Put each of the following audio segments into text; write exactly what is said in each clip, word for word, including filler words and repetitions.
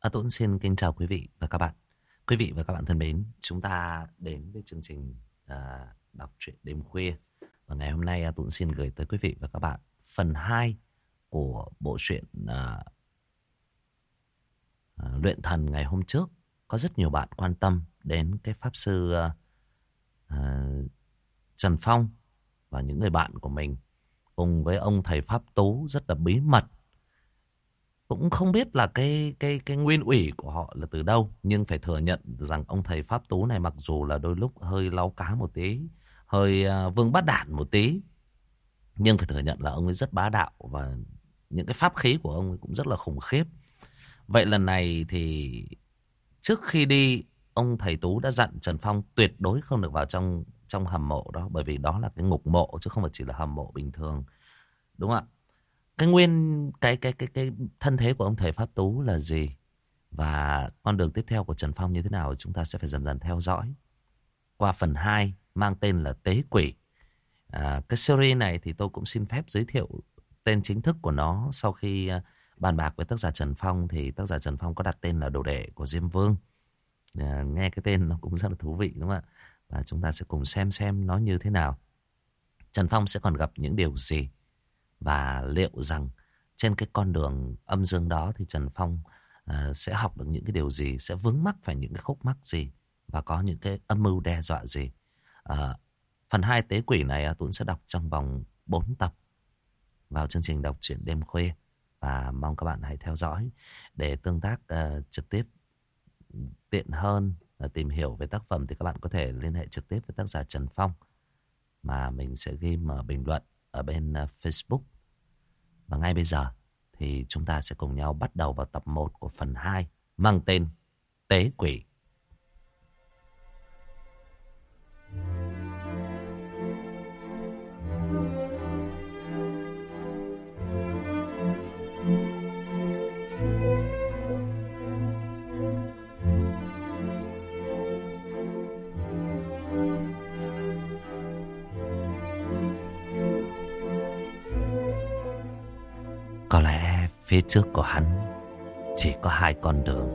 À, Tuấn xin kính chào quý vị và các bạn. Quý vị và các bạn thân mến, chúng ta đến với chương trình à, đọc truyện đêm khuya. Và ngày hôm nay à, Tuấn xin gửi tới quý vị và các bạn phần hai của bộ truyện à, à, Luyện Thần ngày hôm trước. Có rất nhiều bạn quan tâm đến cái pháp sư à, à, Trần Phong và những người bạn của mình cùng với ông thầy Pháp Tú rất là bí mật. Cũng không biết là cái cái cái nguyên ủy của họ là từ đâu, nhưng phải thừa nhận rằng ông thầy Pháp Tú này mặc dù là đôi lúc hơi láu cá một tí, hơi uh, vương bát đản một tí, nhưng phải thừa nhận là ông ấy rất bá đạo và những cái pháp khí của ông ấy cũng rất là khủng khiếp. Vậy lần này thì trước khi đi, ông thầy Tú đã dặn Trần Phong tuyệt đối không được vào trong trong hầm mộ đó, bởi vì đó là cái ngục mộ chứ không phải chỉ là hầm mộ bình thường, đúng không ạ? Cái nguyên cái cái cái cái thân thế của ông thầy Pháp Tú là gì và con đường tiếp theo của Trần Phong như thế nào, chúng ta sẽ phải dần dần theo dõi qua phần hai mang tên là Tế Quỷ. À, cái series này thì tôi cũng xin phép giới thiệu tên chính thức của nó sau khi à, bàn bạc với tác giả Trần Phong, thì tác giả Trần Phong có đặt tên là Đồ Đệ của Diêm Vương. À, nghe cái tên nó cũng rất là thú vị, đúng không ạ? Và chúng ta sẽ cùng xem xem nó như thế nào. Trần Phong sẽ còn gặp những điều gì, và liệu rằng trên cái con đường âm dương đó thì Trần Phong uh, sẽ học được những cái điều gì, sẽ vướng mắc phải những cái khúc mắc gì, và có những cái âm mưu đe dọa gì. Uh, phần hai Tế Quỷ này uh, Tuấn sẽ đọc trong vòng bốn tập vào chương trình đọc truyện đêm khuya. Và mong các bạn hãy theo dõi để tương tác uh, trực tiếp tiện hơn. uh, Tìm hiểu về tác phẩm thì các bạn có thể liên hệ trực tiếp với tác giả Trần Phong, mà mình sẽ ghi mở bình luận ở bên uh, Facebook. Và ngay bây giờ thì chúng ta sẽ cùng nhau bắt đầu vào tập một của phần hai mang tên Tế Quỷ. Có lẽ phía trước của hắn chỉ có hai con đường.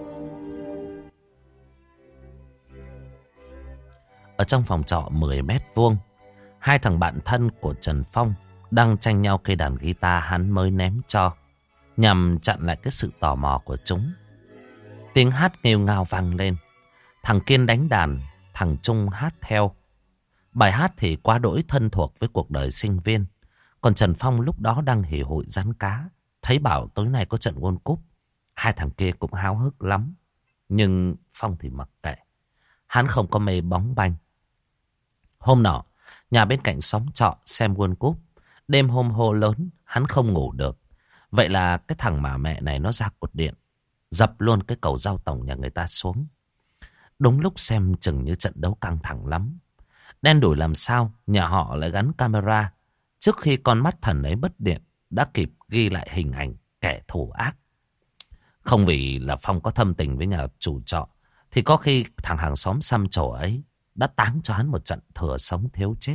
Ở trong phòng trọ mười mét vuông, hai thằng bạn thân của Trần Phong đang tranh nhau cây đàn guitar hắn mới ném cho, nhằm chặn lại cái sự tò mò của chúng. Tiếng hát nghêu ngao vang lên. Thằng Kiên đánh đàn, thằng Trung hát theo. Bài hát thì quá đỗi thân thuộc với cuộc đời sinh viên. Còn Trần Phong lúc đó đang hì hụi rán cá. Thấy bảo tối nay có trận World Cup, hai thằng kia cũng háo hức lắm. Nhưng Phong thì mặc kệ. Hắn không có mê bóng banh. Hôm nọ, nhà bên cạnh xóm trọ xem World Cup. Đêm hôm hô lớn, hắn không ngủ được. Vậy là cái thằng mà mẹ này nó ra cột điện, dập luôn cái cầu giao tổng nhà người ta xuống. Đúng lúc xem chừng như trận đấu căng thẳng lắm. Đen đủi làm sao nhà họ lại gắn camera, trước khi con mắt thần ấy mất điện đã kịp ghi lại hình ảnh kẻ thù ác. Không vì là Phong có thâm tình với nhà chủ trọ, thì có khi thằng hàng xóm xăm trổ ấy đã táng cho hắn một trận thừa sống thiếu chết.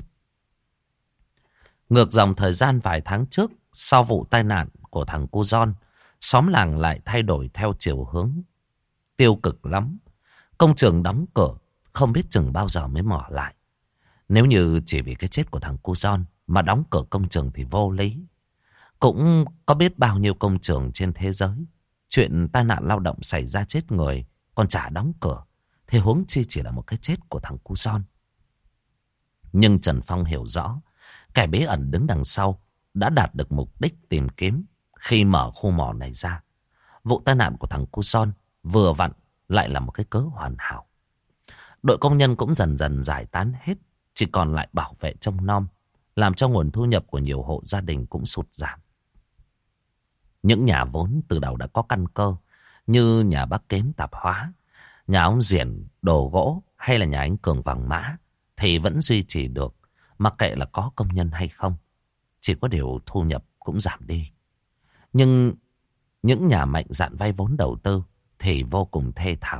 Ngược dòng thời gian vài tháng trước, sau vụ tai nạn của thằng cu Giòn, xóm làng lại thay đổi theo chiều hướng tiêu cực lắm. Công trường đóng cửa, không biết chừng bao giờ mới mở lại. Nếu như chỉ vì cái chết của thằng cu Giòn mà đóng cửa công trường thì vô lý. Cũng có biết bao nhiêu công trường trên thế giới, chuyện tai nạn lao động xảy ra chết người còn chả đóng cửa, thì huống chi chỉ là một cái chết của thằng cu Giòn. Nhưng Trần Phong hiểu rõ, kẻ bí ẩn đứng đằng sau đã đạt được mục đích tìm kiếm khi mở khu mỏ này ra. Vụ tai nạn của thằng cu Giòn vừa vặn lại là một cái cớ hoàn hảo. Đội công nhân cũng dần dần giải tán hết, chỉ còn lại bảo vệ trông nom, làm cho nguồn thu nhập của nhiều hộ gia đình cũng sụt giảm. Những nhà vốn từ đầu đã có căn cơ, như nhà bác Kến tạp hóa, nhà ông Diển đồ gỗ, hay là nhà anh Cường vàng mã, thì vẫn duy trì được, mặc kệ là có công nhân hay không. Chỉ có điều thu nhập cũng giảm đi. Nhưng những nhà mạnh dạn vay vốn đầu tư thì vô cùng thê thảm.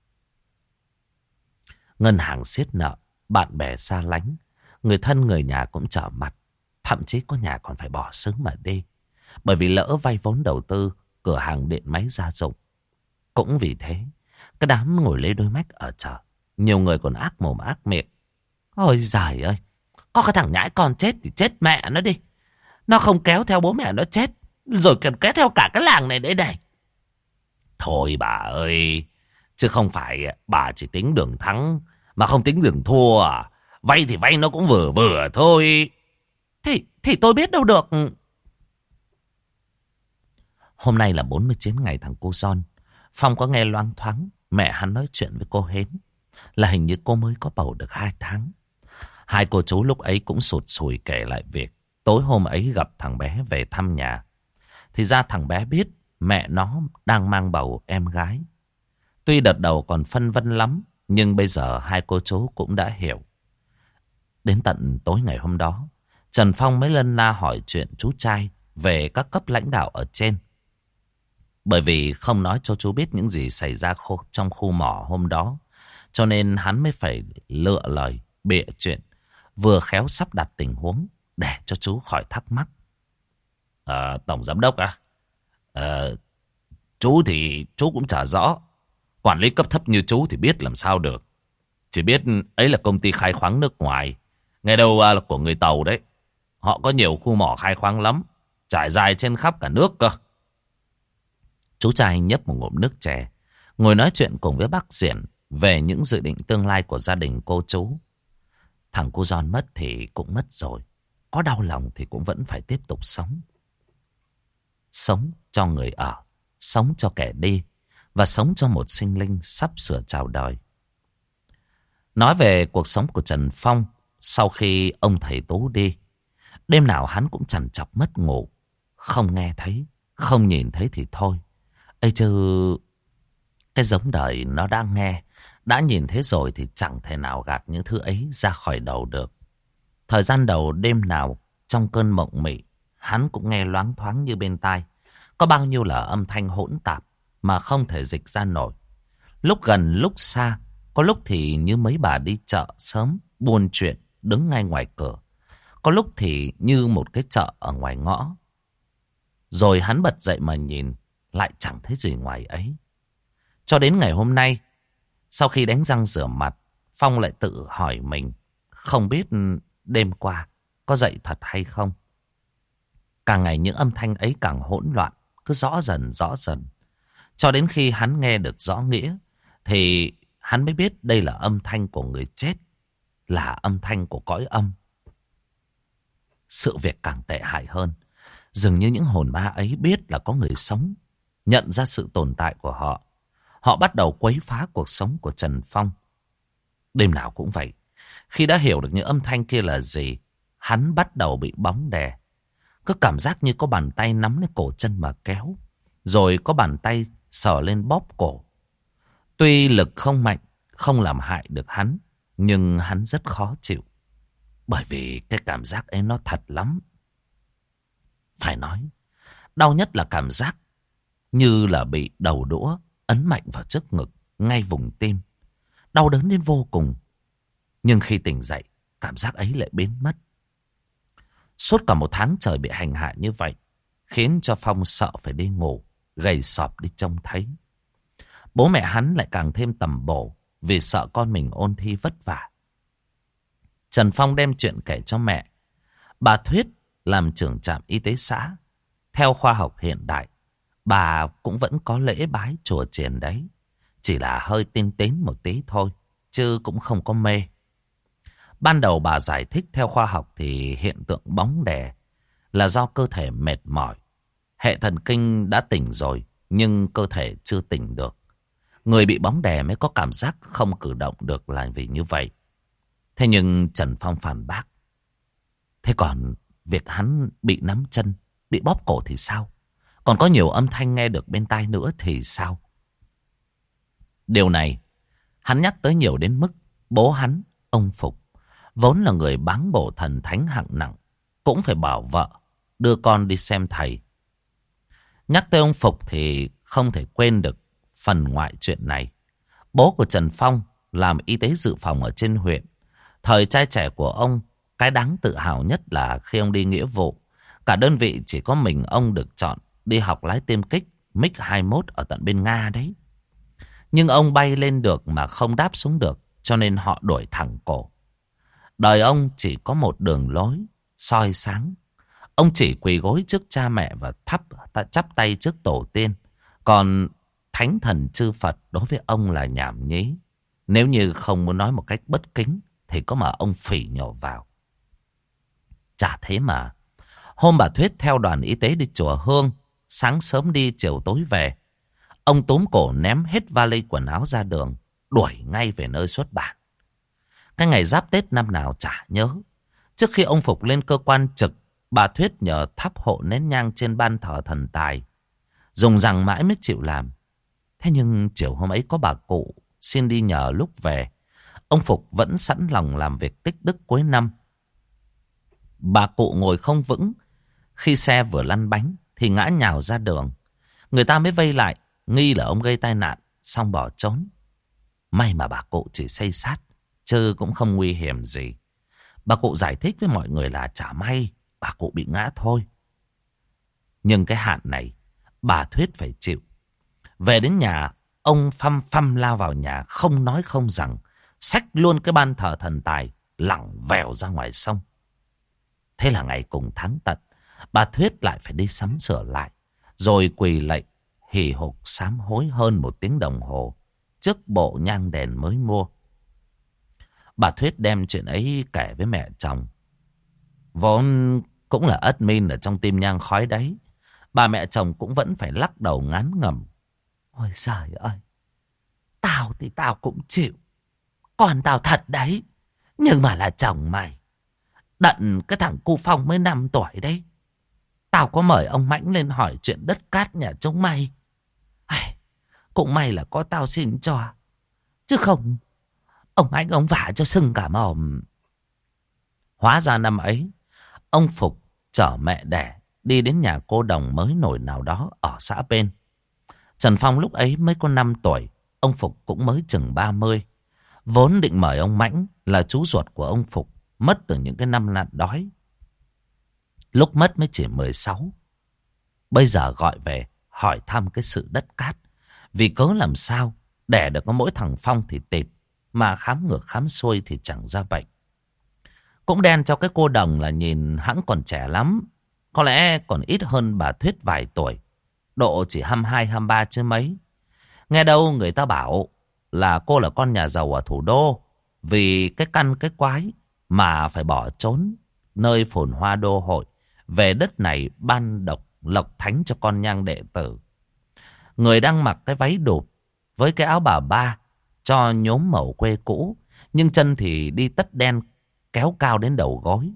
Ngân hàng siết nợ, bạn bè xa lánh, người thân người nhà cũng trở mặt. Thậm chí có nhà còn phải bỏ xứ mà đi, bởi vì lỡ vay vốn đầu tư cửa hàng điện máy gia dụng. Cũng vì thế, cái đám ngồi lấy đôi mách ở chợ, nhiều người còn ác mồm ác miệng. Ôi giời ơi, có cái thằng nhãi con chết thì chết mẹ nó đi. Nó không kéo theo bố mẹ nó chết, rồi cần kéo theo cả cái làng này đấy này. Thôi bà ơi, chứ không phải bà chỉ tính đường thắng mà không tính đường thua à? Vay thì vay nó cũng vừa vừa thôi. Thì, thì tôi biết đâu được. Hôm nay là bốn mươi chín ngày thằng cô Son. Phong có nghe loáng thoáng mẹ hắn nói chuyện với cô Hến là hình như cô mới có bầu được hai tháng. Hai cô chú lúc ấy cũng sụt sùi kể lại việc tối hôm ấy gặp thằng bé về thăm nhà. Thì ra thằng bé biết mẹ nó đang mang bầu em gái. Tuy đợt đầu còn phân vân lắm, nhưng bây giờ hai cô chú cũng đã hiểu. Đến tận tối ngày hôm đó, Trần Phong mới lân la hỏi chuyện chú trai về các cấp lãnh đạo ở trên. Bởi vì không nói cho chú biết những gì xảy ra khu, trong khu mỏ hôm đó, cho nên hắn mới phải lựa lời bịa chuyện, vừa khéo sắp đặt tình huống để cho chú khỏi thắc mắc. À, Tổng Giám Đốc à? À, chú thì chú cũng chả rõ. Quản lý cấp thấp như chú thì biết làm sao được. Chỉ biết ấy là công ty khai khoáng nước ngoài, nghe đâu là của người Tàu đấy. Họ có nhiều khu mỏ khai khoáng lắm, trải dài trên khắp cả nước cơ. Chú trai nhấp một ngụm nước chè, ngồi nói chuyện cùng với bác Diển về những dự định tương lai của gia đình cô chú. Thằng cô Giòn mất thì cũng mất rồi, có đau lòng thì cũng vẫn phải tiếp tục sống. Sống cho người ở, sống cho kẻ đi, và sống cho một sinh linh sắp sửa chào đời. Nói về cuộc sống của Trần Phong sau khi ông thầy Tú đi, đêm nào hắn cũng trằn trọc mất ngủ. Không nghe thấy, không nhìn thấy thì thôi. Ây chứ, cái giống đời nó đã nghe, đã nhìn thấy rồi thì chẳng thể nào gạt những thứ ấy ra khỏi đầu được. Thời gian đầu đêm nào trong cơn mộng mị, hắn cũng nghe loáng thoáng như bên tai. Có bao nhiêu là âm thanh hỗn tạp mà không thể dịch ra nổi. Lúc gần lúc xa, có lúc thì như mấy bà đi chợ sớm, buôn chuyện, đứng ngay ngoài cửa. Có lúc thì như một cái chợ ở ngoài ngõ. Rồi hắn bật dậy mà nhìn, lại chẳng thấy gì ngoài ấy. Cho đến ngày hôm nay, sau khi đánh răng rửa mặt, Phong lại tự hỏi mình, không biết đêm qua có dậy thật hay không. Càng ngày những âm thanh ấy càng hỗn loạn, cứ rõ dần rõ dần. Cho đến khi hắn nghe được rõ nghĩa, thì hắn mới biết đây là âm thanh của người chết, là âm thanh của cõi âm. Sự việc càng tệ hại hơn. Dường như những hồn ma ấy biết là có người sống, nhận ra sự tồn tại của họ. Họ bắt đầu quấy phá cuộc sống của Trần Phong. Đêm nào cũng vậy. Khi đã hiểu được những âm thanh kia là gì, hắn bắt đầu bị bóng đè. Cứ cảm giác như có bàn tay nắm lấy cổ chân mà kéo, rồi có bàn tay sờ lên bóp cổ. Tuy lực không mạnh, không làm hại được hắn, nhưng hắn rất khó chịu. Bởi vì cái cảm giác ấy nó thật lắm. Phải nói, đau nhất là cảm giác như là bị đầu đũa ấn mạnh vào trước ngực, ngay vùng tim. Đau đớn đến vô cùng. Nhưng khi tỉnh dậy, cảm giác ấy lại biến mất. Suốt cả một tháng trời bị hành hạ như vậy, khiến cho Phong sợ phải đi ngủ, gầy sọp đi trông thấy. Bố mẹ hắn lại càng thêm tầm bổ, vì sợ con mình ôn thi vất vả. Trần Phong đem chuyện kể cho mẹ. Bà Thuyết làm trưởng trạm y tế xã. Theo khoa học hiện đại, bà cũng vẫn có lễ bái chùa chiền đấy. Chỉ là hơi tinh tế một tí thôi, chứ cũng không có mê. Ban đầu bà giải thích theo khoa học thì hiện tượng bóng đè là do cơ thể mệt mỏi. Hệ thần kinh đã tỉnh rồi, nhưng cơ thể chưa tỉnh được. Người bị bóng đè mới có cảm giác không cử động được là vì như vậy. Thế nhưng Trần Phong phản bác. Thế còn việc hắn bị nắm chân, bị bóp cổ thì sao? Còn có nhiều âm thanh nghe được bên tai nữa thì sao? Điều này hắn nhắc tới nhiều đến mức bố hắn, ông Phục, vốn là người báng bổ thần thánh hạng nặng, cũng phải bảo vợ đưa con đi xem thầy. Nhắc tới ông Phục thì không thể quên được phần ngoại chuyện này. Bố của Trần Phong làm y tế dự phòng ở trên huyện. Thời trai trẻ của ông, cái đáng tự hào nhất là khi ông đi nghĩa vụ, cả đơn vị chỉ có mình ông được chọn đi học lái tiêm kích mig hai mốt ở tận bên Nga đấy. Nhưng ông bay lên được mà không đáp xuống được, cho nên họ đuổi thẳng cổ. Đời ông chỉ có một đường lối soi sáng. Ông chỉ quỳ gối trước cha mẹ và thắp chắp tay trước tổ tiên. Còn thánh thần chư Phật đối với ông là nhảm nhí. Nếu như không muốn nói một cách bất kính thì có mà ông phỉ nhổ vào. Chả thế mà. Hôm bà Thuyết theo đoàn y tế đi chùa Hương, sáng sớm đi chiều tối về. Ông túm cổ ném hết vali quần áo ra đường, đuổi ngay về nơi xuất bản. Cái ngày giáp Tết năm nào chả nhớ. Trước khi ông Phục lên cơ quan trực, bà Thuyết nhờ thắp hộ nén nhang trên ban thờ thần tài. Dùng rằng mãi mới chịu làm. Thế nhưng chiều hôm ấy có bà cụ xin đi nhờ lúc về. Ông Phục vẫn sẵn lòng làm việc tích đức cuối năm. Bà cụ ngồi không vững. Khi xe vừa lăn bánh thì ngã nhào ra đường. Người ta mới vây lại, nghi là ông gây tai nạn, xong bỏ trốn. May mà bà cụ chỉ xây sát, chứ cũng không nguy hiểm gì. Bà cụ giải thích với mọi người là chả may bà cụ bị ngã thôi. Nhưng cái hạn này bà Thuyết phải chịu. Về đến nhà, ông phăm phăm lao vào nhà, không nói không rằng, xách luôn cái ban thờ thần tài, lẳng vèo ra ngoài sông. Thế là ngày cùng tháng tận, bà Thuyết lại phải đi sắm sửa lại, rồi quỳ lạy hì hục sám hối hơn một tiếng đồng hồ trước bộ nhang đèn mới mua. Bà Thuyết đem chuyện ấy kể với mẹ chồng. Vốn cũng là admin ở trong tim nhang khói đấy. Bà mẹ chồng cũng vẫn phải lắc đầu ngán ngẩm. Ôi giời ơi, tao thì tao cũng chịu. Còn tao thật đấy. Nhưng mà là chồng mày. Đận cái thằng cu Phong mới năm tuổi đấy. Tao có mời ông Mãnh lên hỏi chuyện đất cát nhà chúng mày. Ai, cũng may là có tao xin cho. Chứ không, ông Mãnh ông vả cho sưng cả mồm. Hóa ra năm ấy, ông Phục chở mẹ đẻ đi đến nhà cô đồng mới nổi nào đó ở xã bên. Trần Phong lúc ấy mới có năm tuổi, ông Phục cũng mới chừng ba mươi. Vốn định mời ông Mãnh là chú ruột của ông Phục, mất từ những cái năm nạn đói. Lúc mất mới chỉ mười sáu. Bây giờ gọi về hỏi thăm cái sự đất cát. Vì cớ làm sao đẻ được có mỗi thằng Phong thì tịt, mà khám ngược khám xuôi thì chẳng ra bệnh. Cũng đen cho cái cô đồng là nhìn hẵng còn trẻ lắm. Có lẽ còn ít hơn bà Thuyết vài tuổi. Độ chỉ hai mươi hai, hai mươi ba chứ mấy. Nghe đâu người ta bảo là cô là con nhà giàu ở thủ đô. Vì cái căn cái quái mà phải bỏ trốn nơi phồn hoa đô hội, về đất này ban độc lộc thánh cho con nhang đệ tử. Người đang mặc cái váy đụp với cái áo bà ba cho nhốm màu quê cũ, nhưng chân thì đi tất đen kéo cao đến đầu gối.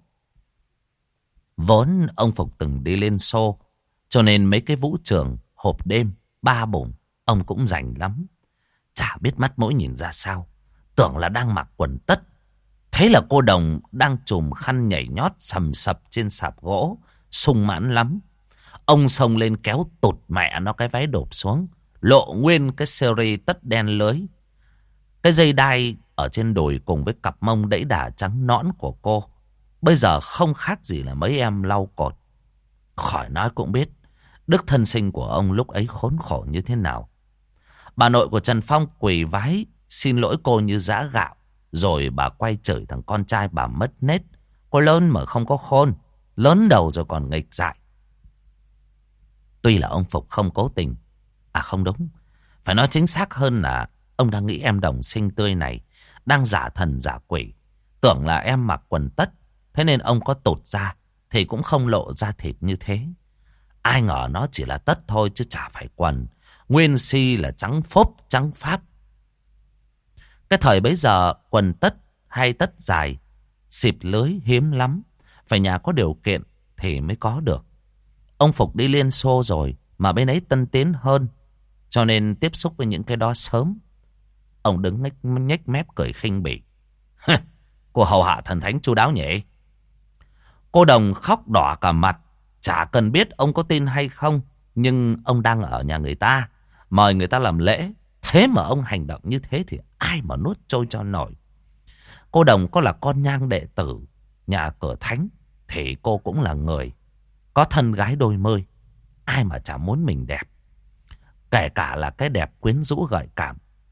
Vốn ông Phục từng đi lên xô, cho nên mấy cái vũ trường, hộp đêm, ba bùng ông cũng rành lắm. Chả biết mắt mũi nhìn ra sao, tưởng là đang mặc quần tất. Thế là cô đồng đang chùm khăn nhảy nhót sầm sập trên sạp gỗ, sung mãn lắm. Ông xông lên kéo tụt mẹ nó cái váy đột xuống, lộ nguyên cái series tất đen lưới. Cái dây đai ở trên đùi cùng với cặp mông đẫy đà trắng nõn của cô bây giờ không khác gì là mấy em lau cột. Khỏi nói cũng biết đức thân sinh của ông lúc ấy khốn khổ như thế nào. Bà nội của Trần Phong quỳ vái xin lỗi cô như giã gạo. Rồi bà quay chửi thằng con trai bà mất nết. Cô lớn mà không có khôn, lớn đầu rồi còn nghịch dại. Tuy là ông Phục không cố tình, à không đúng, phải nói chính xác hơn là ông đang nghĩ em đồng xinh tươi này đang giả thần giả quỷ, tưởng là em mặc quần tất. Thế nên ông có tụt ra thì cũng không lộ ra thịt như thế. Ai ngờ nó chỉ là tất thôi chứ chả phải quần. Nguyên si là trắng phốp trắng pháp. Cái thời bấy giờ quần tất hay tất dài, xịp lưới hiếm lắm. Phải nhà có điều kiện thì mới có được. Ông Phục đi Liên Xô rồi mà bên ấy tân tiến hơn, cho nên tiếp xúc với những cái đó sớm. Ông đứng nhếch, nhếch mép cười khinh bỉ. Cô hầu hạ thần thánh chu đáo nhỉ? Cô đồng khóc đỏ cả mặt. Chả cần biết ông có tin hay không, nhưng ông đang ở nhà người ta, mời người ta làm lễ. Thế mà ông hành động như thế thì ai mà nuốt trôi cho nổi. Cô đồng có là con nhang đệ tử nhà cửa thánh thì cô cũng là người có thân gái đôi mươi. Ai mà chả muốn mình đẹp, kể cả là cái đẹp quyến rũ gợi cảm.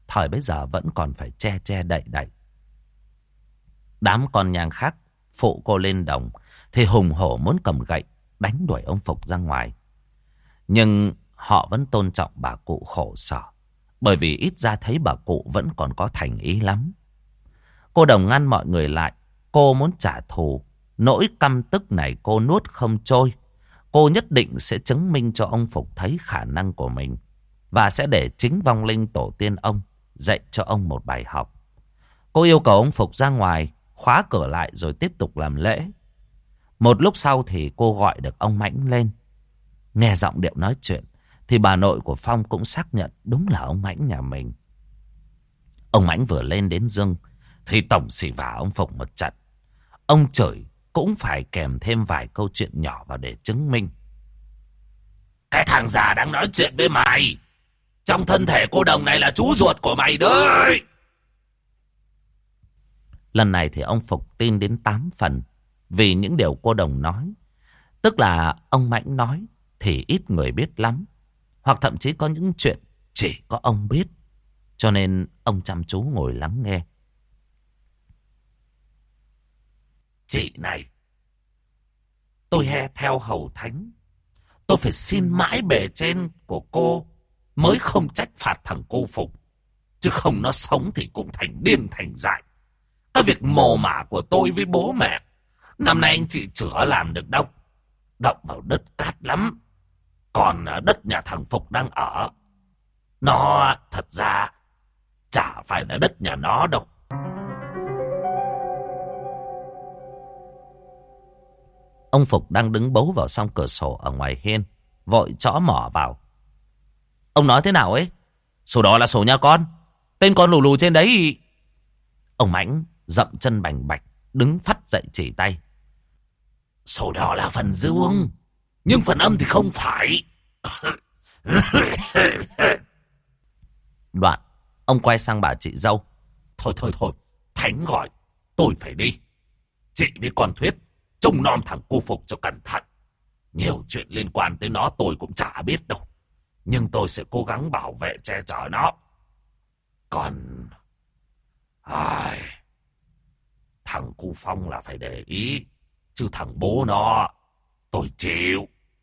thời bấy giờ vẫn còn phải che che đậy đậy. Đám con nhang khác phụ cô lên đồng thì hùng hổ muốn cầm gậy đánh đuổi ông Phục ra ngoài. Nhưng họ vẫn tôn trọng bà cụ khổ sở, bởi vì ít ra thấy bà cụ vẫn còn có thành ý lắm. Cô đồng ngăn mọi người lại. Cô muốn trả thù. Nỗi căm tức này cô nuốt không trôi. Cô nhất định sẽ chứng minh cho ông Phục thấy khả năng của mình, và sẽ để chính vong linh tổ tiên ông dạy cho ông một bài học. Cô yêu cầu ông Phục ra ngoài, khóa cửa lại rồi tiếp tục làm lễ. Một lúc sau thì cô gọi được ông Mãnh lên. Nghe giọng điệu nói chuyện thì bà nội của Phong cũng xác nhận đúng là ông Mãnh nhà mình. Ông Mãnh vừa lên đến dưng thì tổng xì vả ông Phục một trận. Ông chửi cũng phải kèm thêm vài câu chuyện nhỏ vào để chứng minh. Cái thằng già đang nói chuyện với mày, trong thân thể cô đồng này là chú ruột của mày đấy. Lần này thì ông Phục tin đến tám phần, vì những điều cô đồng nói. Tức là ông Mãnh nói thì ít người biết lắm, hoặc thậm chí có những chuyện chỉ có ông biết. Cho nên ông chăm chú ngồi lắng nghe. Chị này, tôi he theo hầu thánh, tôi phải xin mãi bề trên của cô mới không trách phạt thằng cô Phục. Chứ không nó sống thì cũng thành điên thành dại. Cái việc mồ mả của tôi với bố mẹ, năm nay anh chị chữa làm được đâu. Động vào đất cát lắm. Còn đất nhà thằng Phục đang ở, nó thật ra chả phải là đất nhà nó đâu. Ông Phục đang đứng bấu vào song cửa sổ ở ngoài hiên, vội chõ mỏ vào. Ông nói thế nào ấy? Sổ đó là sổ nhà con. Tên con lù lù trên đấy. Ông Mãnh dậm chân bành bạch, đứng phắt dậy chỉ tay. Sổ đỏ là phần dương, nhưng phần âm thì không phải. Đoạn ông quay sang bà chị dâu. Thôi thôi thôi, Thánh gọi, tôi phải đi. Chị với con Thuyết trông nom thằng cô Phục cho cẩn thận. Nhiều chuyện liên quan tới nó tôi cũng chả biết đâu, nhưng tôi sẽ cố gắng bảo vệ che chở nó. Còn ai, thằng cu Phong là phải để ý, chứ thằng bố nó tôi chịu.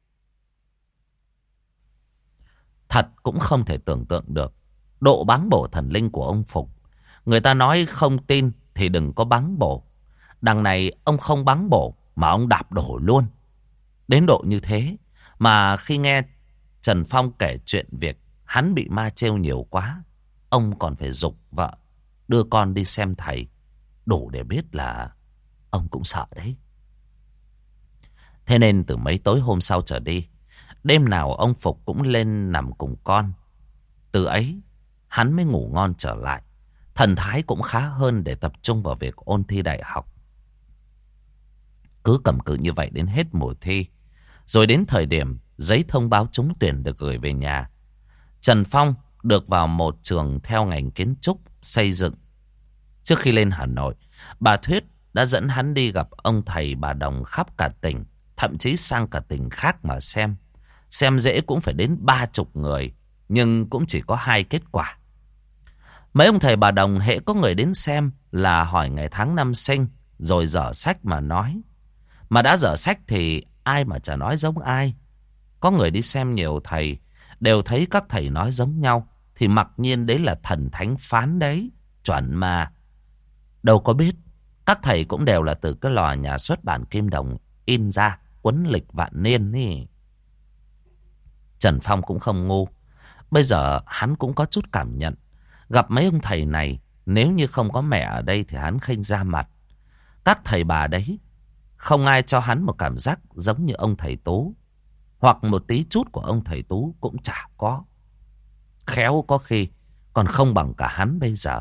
Thật cũng không thể tưởng tượng được độ báng bổ thần linh của ông Phục. Người ta nói không tin thì đừng có báng bổ. Đằng này ông không báng bổ mà ông đạp đổ luôn. Đến độ như thế mà khi nghe Trần Phong kể chuyện việc hắn bị ma trêu nhiều quá, ông còn phải giục vợ đưa con đi xem thầy, đủ để biết là ông cũng sợ đấy. Thế nên từ mấy tối hôm sau trở đi, đêm nào ông Phục cũng lên nằm cùng con. Từ ấy hắn mới ngủ ngon trở lại, thần thái cũng khá hơn để tập trung vào việc ôn thi đại học. Cứ cầm cự như vậy đến hết mùa thi, rồi đến thời điểm giấy thông báo trúng tuyển được gửi về nhà, Trần Phong được vào một trường theo ngành kiến trúc xây dựng. Trước khi lên Hà Nội, bà Thuyết đã dẫn hắn đi gặp ông thầy bà đồng khắp cả tỉnh, thậm chí sang cả tỉnh khác mà xem. Xem dễ cũng phải đến ba chục người, nhưng cũng chỉ có hai kết quả. Mấy ông thầy bà đồng hễ có người đến xem là hỏi ngày tháng năm sinh, rồi dở sách mà nói. Mà đã dở sách thì ai mà chả nói giống ai. Có người đi xem nhiều thầy, đều thấy các thầy nói giống nhau, thì mặc nhiên đấy là thần thánh phán đấy, chuẩn mà. Đâu có biết, các thầy cũng đều là từ cái lò nhà xuất bản Kim Đồng in ra, quấn lịch vạn niên ý. Trần Phong cũng không ngu. Bây giờ hắn cũng có chút cảm nhận. Gặp mấy ông thầy này, nếu như không có mẹ ở đây thì hắn khênh ra mặt. Các thầy bà đấy, không ai cho hắn một cảm giác giống như ông thầy Tú. Hoặc một tí chút của ông thầy Tú cũng chả có. Khéo có khi còn không bằng cả hắn bây giờ.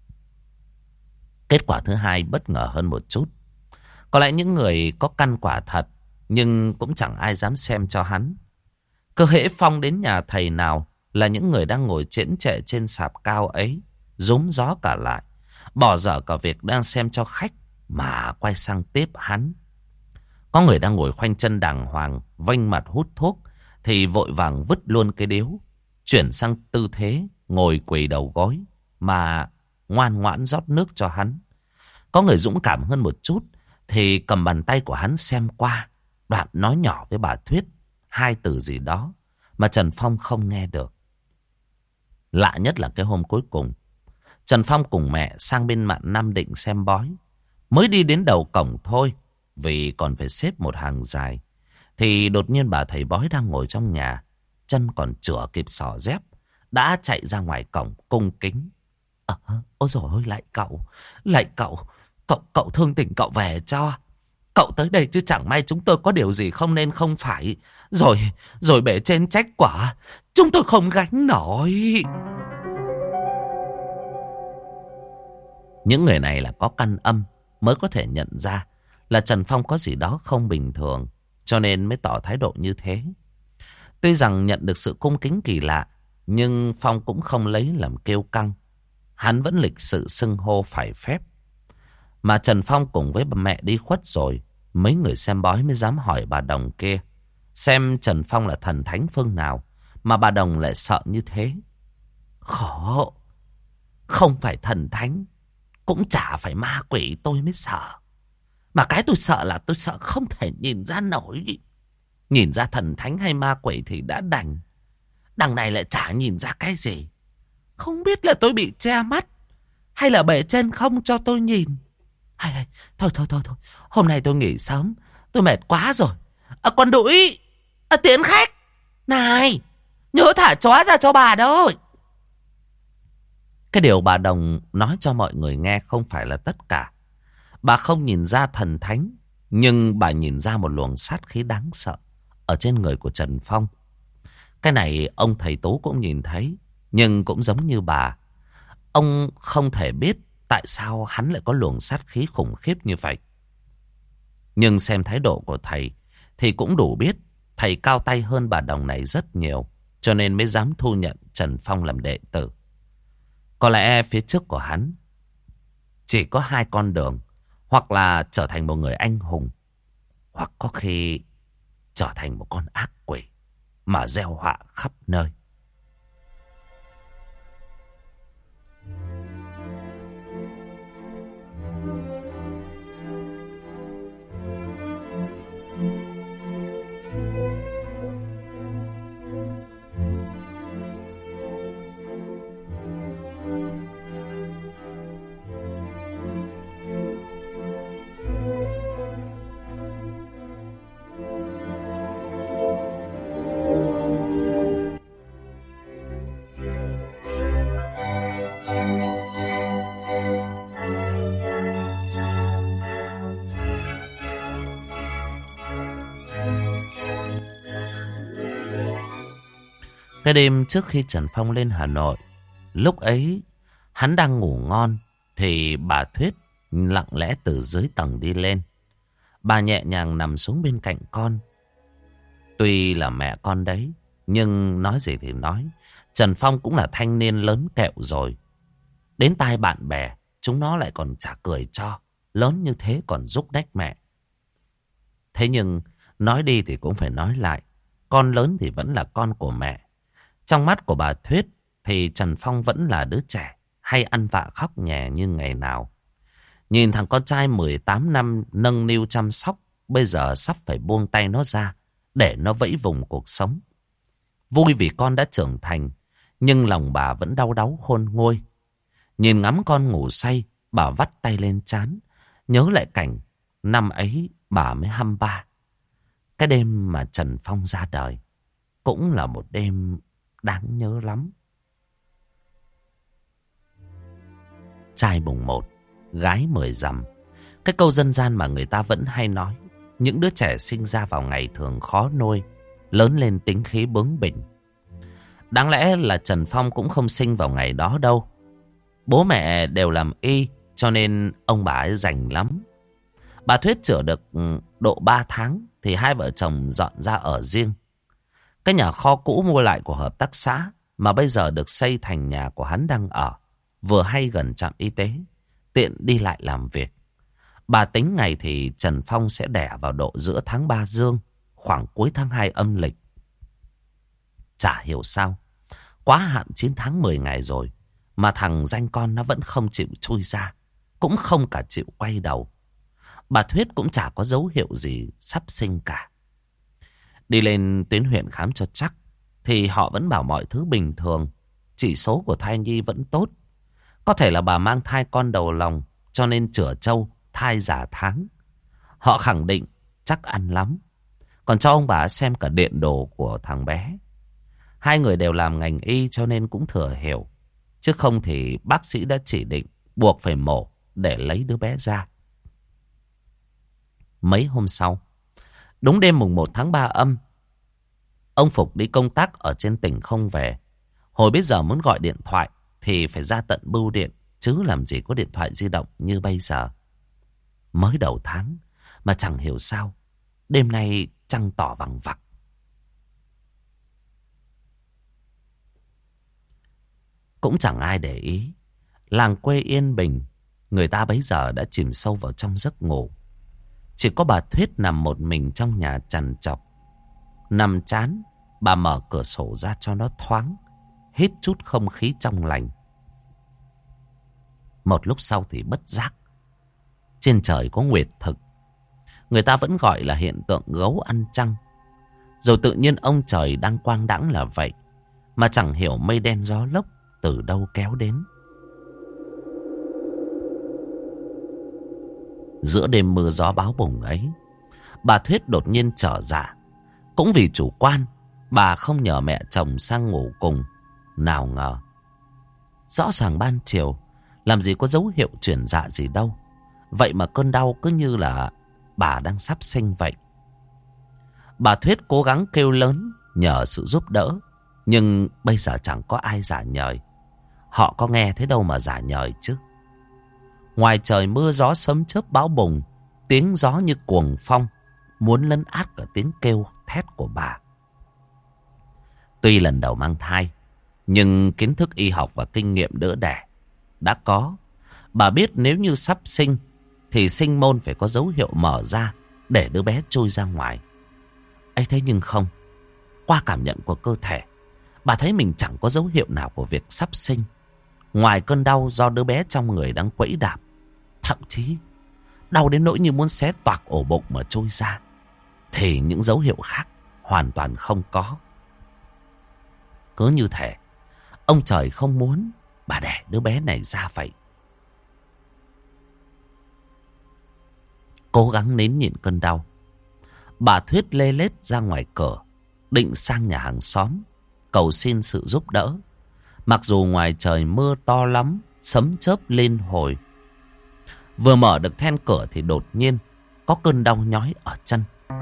Kết quả thứ hai bất ngờ hơn một chút. Có lẽ những người có căn quả thật, nhưng cũng chẳng ai dám xem cho hắn. Cứ hễ Phong đến nhà thầy nào là những người đang ngồi chễn chệ trên sạp cao ấy rúm gió cả lại, bỏ dở cả việc đang xem cho khách mà quay sang tiếp hắn. Có người đang ngồi khoanh chân đàng hoàng, vênh mặt hút thuốc, thì vội vàng vứt luôn cái điếu, chuyển sang tư thế ngồi quỳ đầu gối, mà ngoan ngoãn rót nước cho hắn. Có người dũng cảm hơn một chút thì cầm bàn tay của hắn xem qua, đoạn nói nhỏ với bà Thuyết hai từ gì đó mà Trần Phong không nghe được. Lạ nhất là cái hôm cuối cùng, Trần Phong cùng mẹ sang bên mạn Nam Định xem bói. Mới đi đến đầu cổng thôi, vì còn phải xếp một hàng dài, thì đột nhiên bà thầy bói đang ngồi trong nhà, chân còn chửa kịp xỏ dép, đã chạy ra ngoài cổng cung kính. À, ôi dồi ôi, lại cậu, lại cậu, cậu, cậu thương tình cậu về cho. Cậu tới đây chứ chẳng may chúng tôi có điều gì không nên không phải. Rồi, rồi bề trên trách quả, chúng tôi không gánh nổi. Những người này là có căn âm mới có thể nhận ra là Trần Phong có gì đó không bình thường, cho nên mới tỏ thái độ như thế. Tuy rằng nhận được sự cung kính kỳ lạ, nhưng Phong cũng không lấy làm kiêu căng. Hắn vẫn lịch sự xưng hô phải phép. Mà Trần Phong cùng với bà mẹ đi khuất rồi, mấy người xem bói mới dám hỏi bà Đồng kia xem Trần Phong là thần thánh phương nào mà bà Đồng lại sợ như thế. Khổ, không phải thần thánh, cũng chả phải ma quỷ tôi mới sợ. Mà cái tôi sợ là tôi sợ không thể nhìn ra nổi. Nhìn ra thần thánh hay ma quỷ thì đã đành, đằng này lại chả nhìn ra cái gì. Không biết là tôi bị che mắt hay là bề trên không cho tôi nhìn. Hay, hay, thôi thôi thôi thôi, hôm nay tôi nghỉ sớm, tôi mệt quá rồi. À, con Đũi, à, tiến khách. Này, nhớ thả chó ra cho bà đó. Cái điều bà Đồng nói cho mọi người nghe không phải là tất cả. Bà không nhìn ra thần thánh, nhưng bà nhìn ra một luồng sát khí đáng sợ ở trên người của Trần Phong. Cái này ông thầy Tú cũng nhìn thấy, nhưng cũng giống như bà. Ông không thể biết tại sao hắn lại có luồng sát khí khủng khiếp như vậy. Nhưng xem thái độ của thầy thì cũng đủ biết thầy cao tay hơn bà Đồng này rất nhiều, cho nên mới dám thu nhận Trần Phong làm đệ tử. Có lẽ phía trước của hắn chỉ có hai con đường, hoặc là trở thành một người anh hùng, hoặc có khi trở thành một con ác quỷ mà gieo họa khắp nơi. Cái đêm trước khi Trần Phong lên Hà Nội, lúc ấy hắn đang ngủ ngon thì bà Thuyết lặng lẽ từ dưới tầng đi lên. Bà nhẹ nhàng nằm xuống bên cạnh con. Tuy là mẹ con đấy, nhưng nói gì thì nói, Trần Phong cũng là thanh niên lớn kẹo rồi. Đến tai bạn bè, chúng nó lại còn chả cười cho. Lớn như thế còn giúp đách mẹ. Thế nhưng nói đi thì cũng phải nói lại, con lớn thì vẫn là con của mẹ. Trong mắt của bà Thuyết thì Trần Phong vẫn là đứa trẻ hay ăn vạ khóc nhè như ngày nào. Nhìn thằng con trai mười tám năm nâng niu chăm sóc, bây giờ sắp phải buông tay nó ra để nó vẫy vùng cuộc sống. Vui vì con đã trưởng thành, nhưng lòng bà vẫn đau đáu khôn nguôi. Nhìn ngắm con ngủ say, bà vắt tay lên trán, nhớ lại cảnh năm ấy bà mới hăm ba. Cái đêm mà Trần Phong ra đời cũng là một đêm đáng nhớ lắm. Trai mùng một, gái mười rằm. Cái câu dân gian mà người ta vẫn hay nói, những đứa trẻ sinh ra vào ngày thường khó nuôi, lớn lên tính khí bướng bỉnh. Đáng lẽ là Trần Phong cũng không sinh vào ngày đó đâu. Bố mẹ đều làm y, cho nên ông bà ấy rảnh lắm. Bà Thuyết chữa được độ ba tháng thì hai vợ chồng dọn ra ở riêng. Cái nhà kho cũ mua lại của hợp tác xã mà bây giờ được xây thành nhà của hắn đang ở, vừa hay gần trạm y tế, tiện đi lại làm việc. Bà tính ngày thì Trần Phong sẽ đẻ vào độ giữa tháng ba dương, khoảng cuối tháng hai âm lịch. Chả hiểu sao, quá hạn chín tháng mười ngày rồi mà thằng danh con nó vẫn không chịu chui ra, cũng không cả chịu quay đầu. Bà Thuyết cũng chả có dấu hiệu gì sắp sinh cả. Đi lên tuyến huyện khám cho chắc thì họ vẫn bảo mọi thứ bình thường. Chỉ số của thai nhi vẫn tốt. Có thể là bà mang thai con đầu lòng, cho nên chửa trâu thai giả tháng. Họ khẳng định chắc ăn lắm. Còn cho ông bà xem cả điện đồ của thằng bé. Hai người đều làm ngành y cho nên cũng thừa hiểu. Chứ không thì bác sĩ đã chỉ định buộc phải mổ để lấy đứa bé ra. Mấy hôm sau, đúng đêm mùng một tháng ba âm, ông Phục đi công tác ở trên tỉnh không về. Hồi bây giờ muốn gọi điện thoại thì phải ra tận bưu điện, chứ làm gì có điện thoại di động như bây giờ. Mới đầu tháng mà chẳng hiểu sao đêm nay trăng tỏ vằng vặc. Cũng chẳng ai để ý. Làng quê yên bình, người ta bấy giờ đã chìm sâu vào trong giấc ngủ. Chỉ có bà Thuyết nằm một mình trong nhà trằn trọc. Nằm chán, bà mở cửa sổ ra cho nó thoáng, hít chút không khí trong lành. Một lúc sau thì bất giác, trên trời có nguyệt thực. Người ta vẫn gọi là hiện tượng gấu ăn trăng. Rồi tự nhiên ông trời đang quang đãng là vậy, mà chẳng hiểu mây đen gió lốc từ đâu kéo đến. Giữa đêm mưa gió báo bùng ấy, bà Thuyết đột nhiên trở dạ. Cũng vì chủ quan, bà không nhờ mẹ chồng sang ngủ cùng. Nào ngờ, rõ ràng ban chiều, làm gì có dấu hiệu chuyển dạ gì đâu. Vậy mà cơn đau cứ như là bà đang sắp sinh vậy. Bà Thuyết cố gắng kêu lớn nhờ sự giúp đỡ, nhưng bây giờ chẳng có ai giả nhời. Họ có nghe thấy đâu mà giả nhời chứ. Ngoài trời mưa gió sấm chớp bão bùng, tiếng gió như cuồng phong, muốn lấn át cả tiếng kêu thét của bà. Tuy lần đầu mang thai, nhưng kiến thức y học và kinh nghiệm đỡ đẻ đã có. Bà biết nếu như sắp sinh thì sinh môn phải có dấu hiệu mở ra để đứa bé trôi ra ngoài. ấy thế nhưng không. Qua cảm nhận của cơ thể, bà thấy mình chẳng có dấu hiệu nào của việc sắp sinh, ngoài cơn đau do đứa bé trong người đang quẫy đạp. Thậm chí đau đến nỗi như muốn xé toạc ổ bụng mà trôi ra. Thì những dấu hiệu khác hoàn toàn không có. Cứ như thể ông trời không muốn bà đẻ đứa bé này ra vậy. Cố gắng nín nhịn cơn đau, bà Thuyết lê lết ra ngoài cửa, định sang nhà hàng xóm cầu xin sự giúp đỡ. Mặc dù ngoài trời mưa to lắm, sấm chớp lên hồi. Vừa mở được then cửa thì đột nhiên có cơn đau nhói ở chân.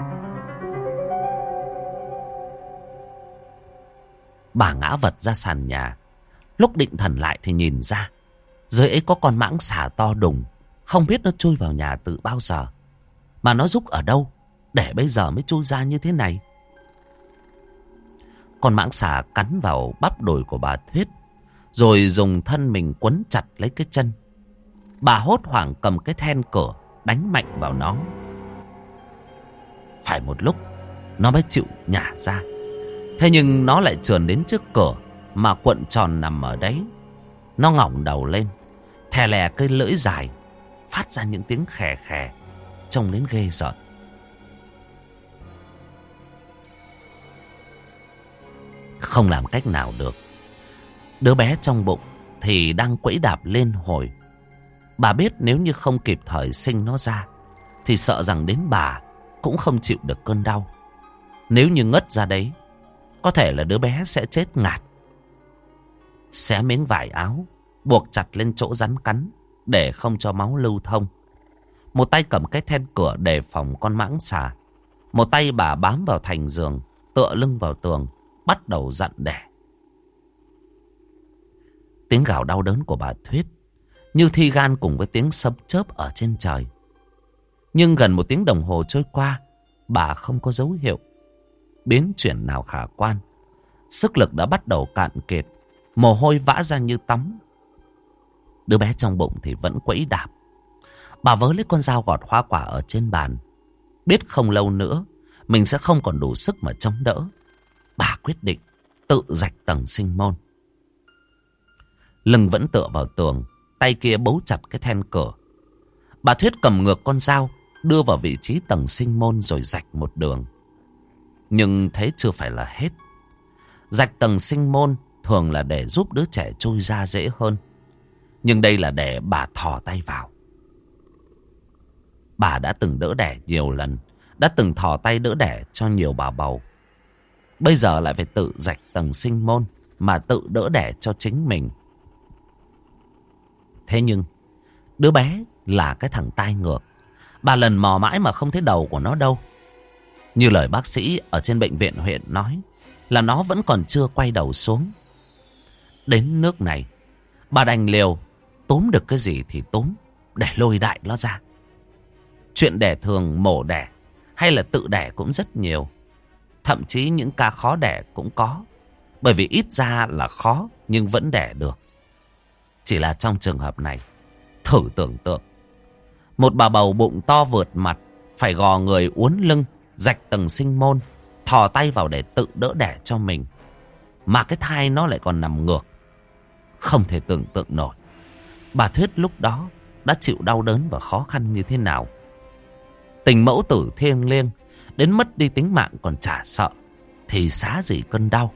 Bà ngã vật ra sàn nhà. Lúc định thần lại thì nhìn ra, dưới ấy có con mãng xà to đùng. Không biết nó chui vào nhà từ bao giờ, mà nó rúc ở đâu để bây giờ mới chui ra như thế này. Con mãng xà cắn vào bắp đùi của bà Thuyết, rồi dùng thân mình quấn chặt lấy cái chân. Bà hốt hoảng cầm cái then cửa đánh mạnh vào nó. Phải một lúc nó mới chịu nhả ra. Thế nhưng nó lại trườn đến trước cửa mà cuộn tròn nằm ở đấy. Nó ngẩng đầu lên, thè lè cây lưỡi dài, phát ra những tiếng khè khè, trông đến ghê rợn. Không làm cách nào được, đứa bé trong bụng thì đang quẫy đạp lên hồi. Bà biết nếu như không kịp thời sinh nó ra thì sợ rằng đến bà cũng không chịu được cơn đau. Nếu như ngất ra đấy, có thể là đứa bé sẽ chết ngạt. Xé miếng vải áo, buộc chặt lên chỗ rắn cắn để không cho máu lưu thông. Một tay cầm cái then cửa đề phòng con mãng xà, một tay bà bám vào thành giường, tựa lưng vào tường, bắt đầu dặn đẻ. Tiếng gào đau đớn của bà Thuyết như thi gan cùng với tiếng sấm chớp ở trên trời. Nhưng gần một tiếng đồng hồ trôi qua, bà không có dấu hiệu biến chuyển nào khả quan. Sức lực đã bắt đầu cạn kiệt, mồ hôi vã ra như tắm. Đứa bé trong bụng thì vẫn quẫy đạp. Bà vớ lấy con dao gọt hoa quả ở trên bàn. Biết không lâu nữa mình sẽ không còn đủ sức mà chống đỡ, bà quyết định tự rạch tầng sinh môn. lưng vẫn tựa vào tường, tay kia bấu chặt cái then cửa. Bà Thuyết cầm ngược con dao, đưa vào vị trí tầng sinh môn rồi rạch một đường. Nhưng thế chưa phải là hết. Rạch tầng sinh môn thường là để giúp đứa trẻ trôi ra dễ hơn. Nhưng đây là để bà thò tay vào. Bà đã từng đỡ đẻ nhiều lần, đã từng thò tay đỡ đẻ cho nhiều bà bầu. Bây giờ lại phải tự rạch tầng sinh môn mà tự đỡ đẻ cho chính mình. Thế nhưng đứa bé là cái thằng tai ngược. Bà lần mò mãi mà không thấy đầu của nó đâu. Như lời bác sĩ ở trên bệnh viện huyện nói, là nó vẫn còn chưa quay đầu xuống. Đến nước này, bà đành liều, túm được cái gì thì túm, để lôi đại nó ra. Chuyện đẻ thường, mổ đẻ hay là tự đẻ cũng rất nhiều. Thậm chí những ca khó đẻ cũng có. Bởi vì ít ra là khó nhưng vẫn đẻ được. Chỉ là trong trường hợp này, thử tưởng tượng, một bà bầu bụng to vượt mặt, phải gò người uốn lưng, rạch tầng sinh môn, thò tay vào để tự đỡ đẻ cho mình. Mà cái thai nó lại còn nằm ngược. Không thể tưởng tượng nổi bà Thuyết lúc đó đã chịu đau đớn và khó khăn như thế nào. Tình mẫu tử thiêng liêng, đến mất đi tính mạng còn chả sợ, thì xá gì cơn đau.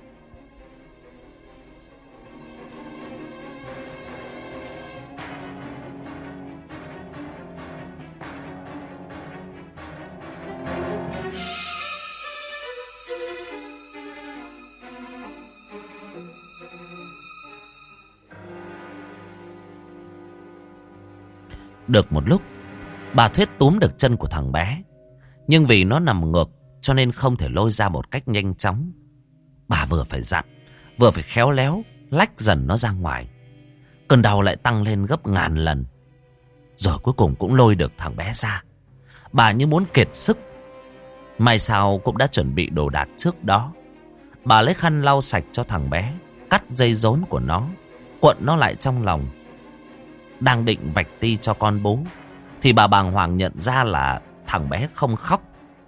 Được một lúc, bà Thuyết túm được chân của thằng bé. Nhưng vì nó nằm ngược cho nên không thể lôi ra một cách nhanh chóng. Bà vừa phải dặn, vừa phải khéo léo lách dần nó ra ngoài. Cơn đau lại tăng lên gấp ngàn lần. Rồi cuối cùng cũng lôi được thằng bé ra. Bà như muốn kiệt sức. May sao cũng đã chuẩn bị đồ đạc trước đó. Bà lấy khăn lau sạch cho thằng bé, cắt dây rốn của nó, cuộn nó lại trong lòng. Đang định vạch ti cho con bú, thì bà bàng hoàng nhận ra là thằng bé không khóc.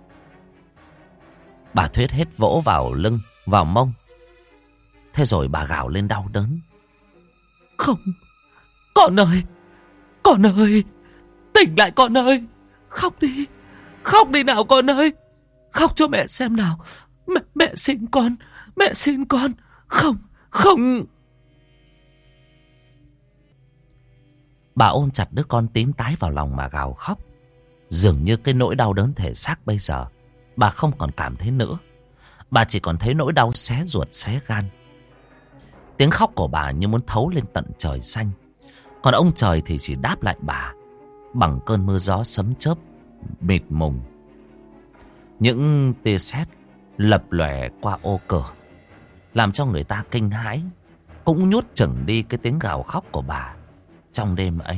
Bà Thuyết hết vỗ vào lưng, vào mông. Thế rồi bà gào lên đau đớn. Không, con ơi, con ơi, tỉnh lại con ơi. Khóc đi, khóc đi nào con ơi. Khóc cho mẹ xem nào. Mẹ, mẹ xin con, mẹ xin con. Không, không. Bà ôm chặt đứa con tím tái vào lòng mà gào khóc. Dường như cái nỗi đau đớn thể xác bây giờ bà không còn cảm thấy nữa. Bà chỉ còn thấy nỗi đau xé ruột xé gan. Tiếng khóc của bà như muốn thấu lên tận trời xanh. Còn ông trời thì chỉ đáp lại bà bằng cơn mưa gió sấm chớp mịt mùng. Những tia sét lập lòe qua ô cửa, làm cho người ta kinh hãi, cũng nhốt chừng đi cái tiếng gào khóc của bà trong đêm ấy.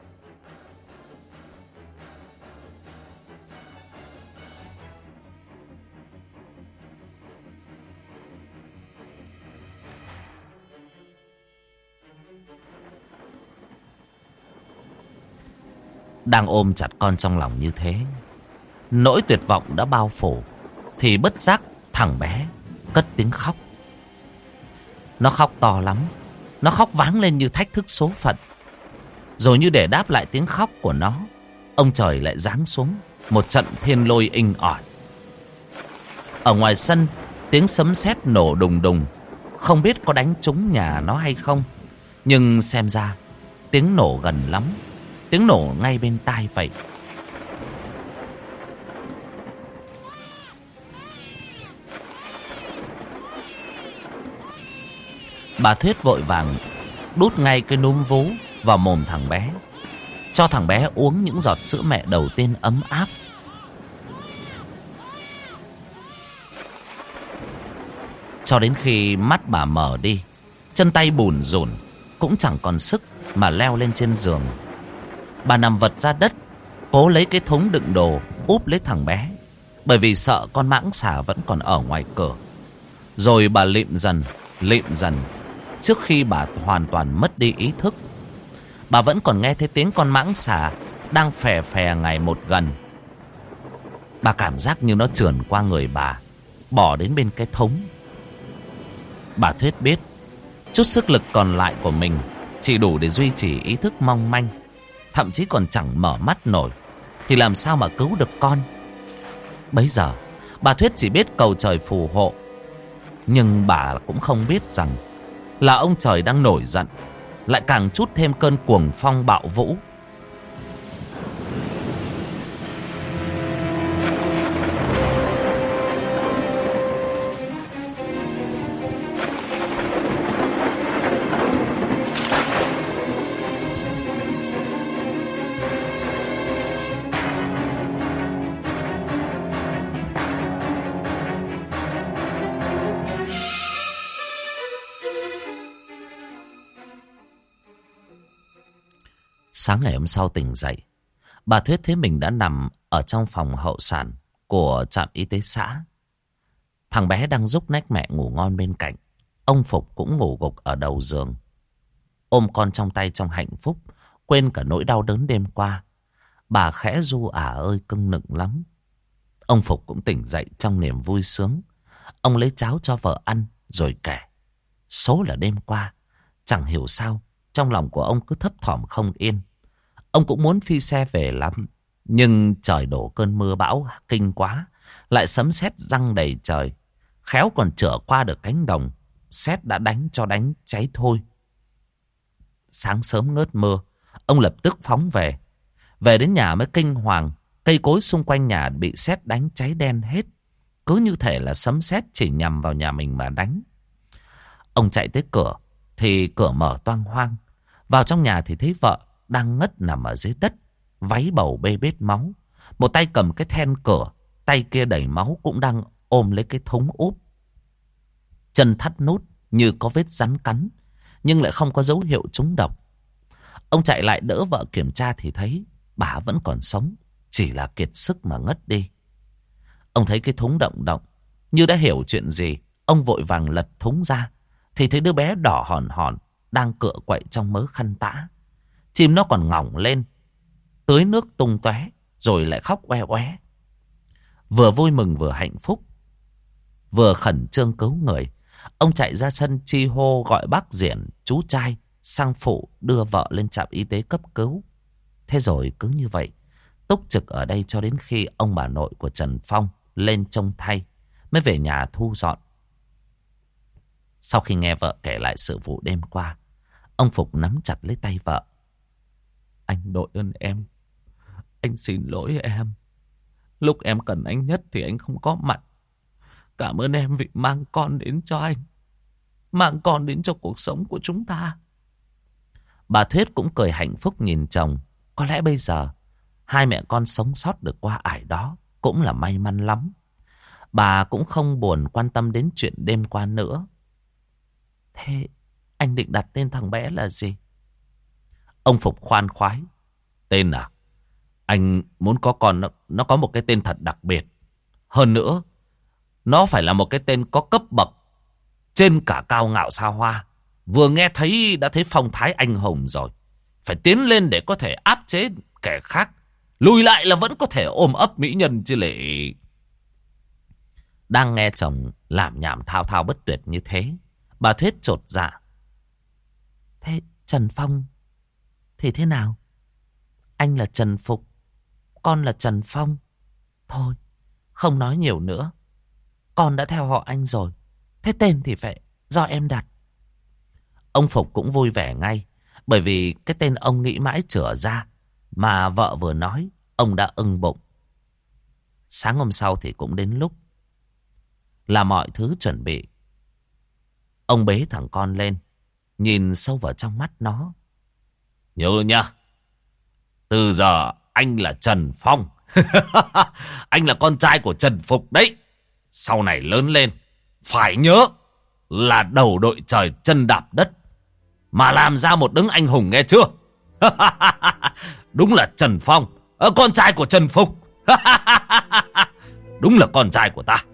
Đang ôm chặt con trong lòng như thế, nỗi tuyệt vọng đã bao phủ, thì bất giác thằng bé cất tiếng khóc. Nó khóc to lắm, nó khóc váng lên như thách thức số phận. Rồi như để đáp lại tiếng khóc của nó, ông trời lại giáng xuống một trận thiên lôi inh ỏi. Ở ngoài sân, tiếng sấm sét nổ đùng đùng, không biết có đánh trúng nhà nó hay không. Nhưng xem ra tiếng nổ gần lắm, tiếng nổ ngay bên tai vậy. Bà Thuyết vội vàng đút ngay cái núm vú vào mồm thằng bé, cho thằng bé uống những giọt sữa mẹ đầu tiên ấm áp. Cho đến khi mắt bà mở đi, chân tay bùn rùn, cũng chẳng còn sức mà leo lên trên giường. Bà nằm vật ra đất, cố lấy cái thúng đựng đồ úp lấy thằng bé, bởi vì sợ con mãng xà vẫn còn ở ngoài cửa. Rồi bà lịm dần, lịm dần, trước khi bà hoàn toàn mất đi ý thức. Bà vẫn còn nghe thấy tiếng con mãng xà đang phè phè ngày một gần. Bà cảm giác như nó trườn qua người bà, bỏ đến bên cái thúng. Bà Thuyết biết chút sức lực còn lại của mình chỉ đủ để duy trì ý thức mong manh, thậm chí còn chẳng mở mắt nổi, thì làm sao mà cứu được con. Bấy giờ bà Thuyết chỉ biết cầu trời phù hộ, nhưng bà cũng không biết rằng là ông trời đang nổi giận, lại càng trút thêm cơn cuồng phong bạo vũ. Sáng ngày hôm sau tỉnh dậy, bà Thuyết thấy mình đã nằm ở trong phòng hậu sản của trạm y tế xã. Thằng bé đang giúp nách mẹ ngủ ngon bên cạnh. Ông Phục cũng ngủ gục ở đầu giường, ôm con trong tay trong hạnh phúc, quên cả nỗi đau đớn đêm qua. Bà khẽ ru ả ơi cưng nựng lắm. Ông Phục cũng tỉnh dậy trong niềm vui sướng. Ông lấy cháo cho vợ ăn rồi kể. Số là đêm qua, chẳng hiểu sao trong lòng của ông cứ thấp thỏm không yên. Ông cũng muốn phi xe về lắm, nhưng trời đổ cơn mưa bão kinh quá, lại sấm sét giăng đầy trời, khéo còn chữa qua được cánh đồng, sét đã đánh cho đánh cháy thôi. Sáng sớm ngớt mưa, ông lập tức phóng về. Về đến nhà mới kinh hoàng, cây cối xung quanh nhà bị sét đánh cháy đen hết, cứ như thể là sấm sét chỉ nhằm vào nhà mình mà đánh. Ông chạy tới cửa thì cửa mở toang hoang. Vào trong nhà thì thấy vợ đang ngất nằm ở dưới đất, váy bầu bê bết máu. Một tay cầm cái then cửa, tay kia đẩy máu cũng đang ôm lấy cái thúng úp. Chân thắt nút như có vết rắn cắn, nhưng lại không có dấu hiệu trúng độc. Ông chạy lại đỡ vợ kiểm tra thì thấy bà vẫn còn sống, chỉ là kiệt sức mà ngất đi. Ông thấy cái thúng động động, như đã hiểu chuyện gì. Ông vội vàng lật thúng ra thì thấy đứa bé đỏ hòn hòn đang cựa quậy trong mớ khăn tã. Chim nó còn ngỏng lên, tưới nước tung tóe, rồi lại khóc oe oé. Vừa vui mừng vừa hạnh phúc, vừa khẩn trương cứu người, ông chạy ra sân chi hô gọi bác Diển, chú trai sang phụ đưa vợ lên trạm y tế cấp cứu. Thế rồi cứ như vậy túc trực ở đây cho đến khi ông bà nội của Trần Phong lên trông thay, mới về nhà thu dọn. Sau khi nghe vợ kể lại sự vụ đêm qua, ông Phục nắm chặt lấy tay vợ. Anh đội ơn em, anh xin lỗi em. Lúc em cần anh nhất thì anh không có mặt. Cảm ơn em vì mang con đến cho anh, mang con đến cho cuộc sống của chúng ta. Bà Thuyết cũng cười hạnh phúc nhìn chồng. Có lẽ bây giờ hai mẹ con sống sót được qua ải đó cũng là may mắn lắm. Bà cũng không buồn quan tâm đến chuyện đêm qua nữa. Thế anh định đặt tên thằng bé là gì? Ông Phục khoan khoái. Tên à? Anh muốn có con nó, nó có một cái tên thật đặc biệt. Hơn nữa, nó phải là một cái tên có cấp bậc trên cả cao ngạo xa hoa. Vừa nghe thấy đã thấy phong thái anh hùng rồi. Phải tiến lên để có thể áp chế kẻ khác. Lùi lại là vẫn có thể ôm ấp mỹ nhân chứ lệ. Đang nghe chồng làm nhảm thao thao bất tuyệt như thế, bà Thuyết chột dạ. Thế Trần Phong thì thế nào? Anh là Trần Phục, con là Trần Phong. Thôi, không nói nhiều nữa. Con đã theo họ anh rồi. Thế tên thì phải do em đặt. Ông Phục cũng vui vẻ ngay, bởi vì cái tên ông nghĩ mãi chửa ra, mà vợ vừa nói, ông đã ưng bụng. Sáng hôm sau thì cũng đến lúc là mọi thứ chuẩn bị. Ông bế thằng con lên, nhìn sâu vào trong mắt nó. Nhớ nha, từ giờ anh là Trần Phong. Anh là con trai của Trần Phục đấy. Sau này lớn lên, phải nhớ là đầu đội trời chân đạp đất, mà làm ra một đấng anh hùng, nghe chưa? Đúng là Trần Phong, con trai của Trần Phục. Đúng là con trai của ta.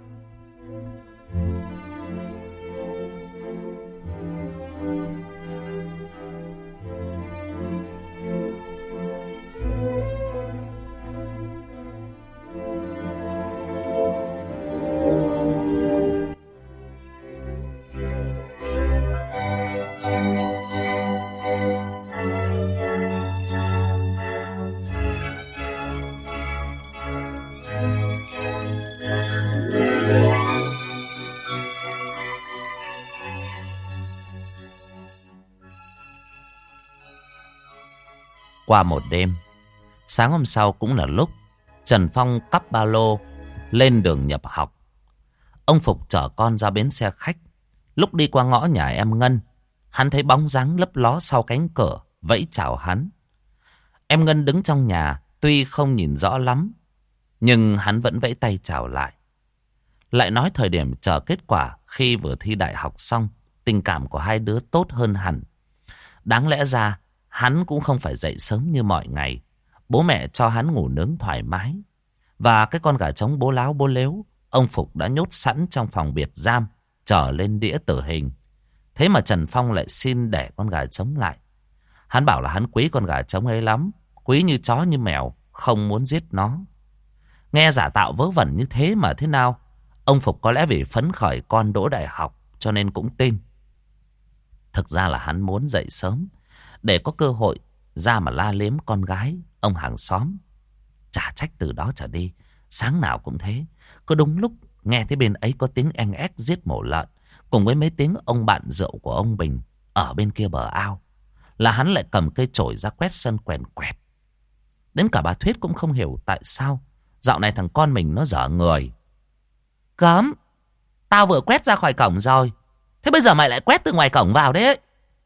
Qua một đêm, sáng hôm sau cũng là lúc Trần Phong cắp ba lô lên đường nhập học. Ông Phục chở con ra bến xe khách. Lúc đi qua ngõ nhà em Ngân, hắn thấy bóng dáng lấp ló sau cánh cửa, vẫy chào hắn. Em Ngân đứng trong nhà, tuy không nhìn rõ lắm, nhưng hắn vẫn vẫy tay chào lại. Lại nói thời điểm chờ kết quả khi vừa thi đại học xong, tình cảm của hai đứa tốt hơn hẳn. Đáng lẽ ra, hắn cũng không phải dậy sớm như mọi ngày. Bố mẹ cho hắn ngủ nướng thoải mái. Và cái con gà trống bố láo bố lếu, ông Phục đã nhốt sẵn trong phòng biệt giam, trở lên đĩa tử hình. Thế mà Trần Phong lại xin để con gà trống lại. Hắn bảo là hắn quý con gà trống ấy lắm, quý như chó như mèo, không muốn giết nó. Nghe giả tạo vớ vẩn như thế mà thế nào? Ông Phục có lẽ vì phấn khởi con đỗ đại học cho nên cũng tin. Thực ra là hắn muốn dậy sớm để có cơ hội ra mà la liếm con gái ông hàng xóm. Chả trách từ đó trở đi, sáng nào cũng thế. Cứ đúng lúc nghe thấy bên ấy có tiếng en ép giết mổ lợn, cùng với mấy tiếng ông bạn rượu của ông Bình ở bên kia bờ ao, là hắn lại cầm cây chổi ra quét sân quèn quẹt. Đến cả bà Thuyết cũng không hiểu tại sao dạo này thằng con mình nó dở người. Cấm, tao vừa quét ra khỏi cổng rồi, thế bây giờ mày lại quét từ ngoài cổng vào đấy.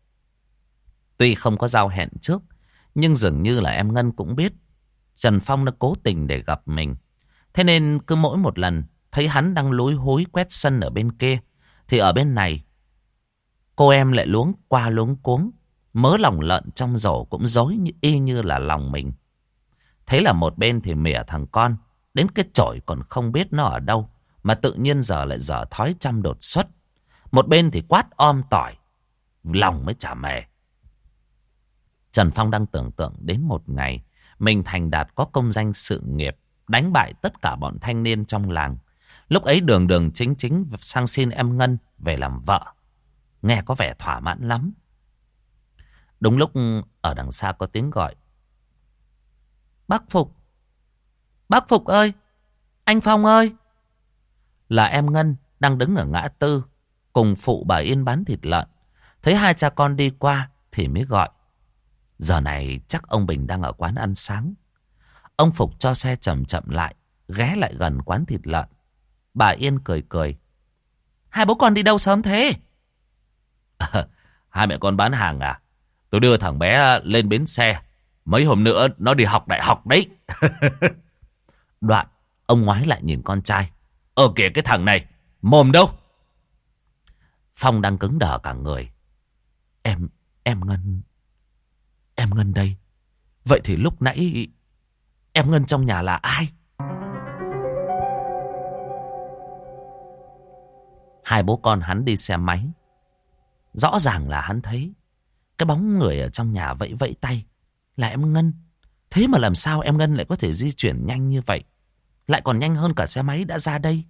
Tuy không có giao hẹn trước, nhưng dường như là em Ngân cũng biết Trần Phong đã cố tình để gặp mình. Thế nên cứ mỗi một lần thấy hắn đang lúi húi quét sân ở bên kia, thì ở bên này cô em lại luống qua luống cuống. Mớ lòng lợn trong rổ cũng rối như, y như là lòng mình. Thế là một bên thì mỉa thằng con, đến cái chổi còn không biết nó ở đâu, mà tự nhiên giờ lại dở thói chăm đột xuất. Một bên thì quát om tỏi, lòng mới chả mề. Trần Phong đang tưởng tượng đến một ngày mình thành đạt có công danh sự nghiệp, đánh bại tất cả bọn thanh niên trong làng. Lúc ấy đường đường chính chính sang xin em Ngân về làm vợ. Nghe có vẻ thỏa mãn lắm. Đúng lúc ở đằng xa có tiếng gọi. Bác Phục! Bác Phục ơi! Anh Phong ơi! Là em Ngân đang đứng ở ngã tư cùng phụ bà Yên bán thịt lợn. Thấy hai cha con đi qua thì mới gọi. Giờ này chắc ông Bình đang ở quán ăn sáng. Ông Phục cho xe chậm chậm lại, ghé lại gần quán thịt lợn. Bà Yên cười cười. Hai bố con đi đâu sớm thế? À, hai mẹ con bán hàng à? Tôi đưa thằng bé lên bến xe. Mấy hôm nữa nó đi học đại học đấy. Đoạn, ông ngoái lại nhìn con trai. Ờ kìa cái thằng này, mồm đâu? Phong đang cứng đờ cả người. Em, em Ngân... Em Ngân đây. Vậy thì lúc nãy em Ngân trong nhà là ai? Hai bố con hắn đi xe máy. Rõ ràng là hắn thấy cái bóng người ở trong nhà vẫy vẫy tay là em Ngân. Thế mà làm sao em Ngân lại có thể di chuyển nhanh như vậy, lại còn nhanh hơn cả xe máy đã ra đây?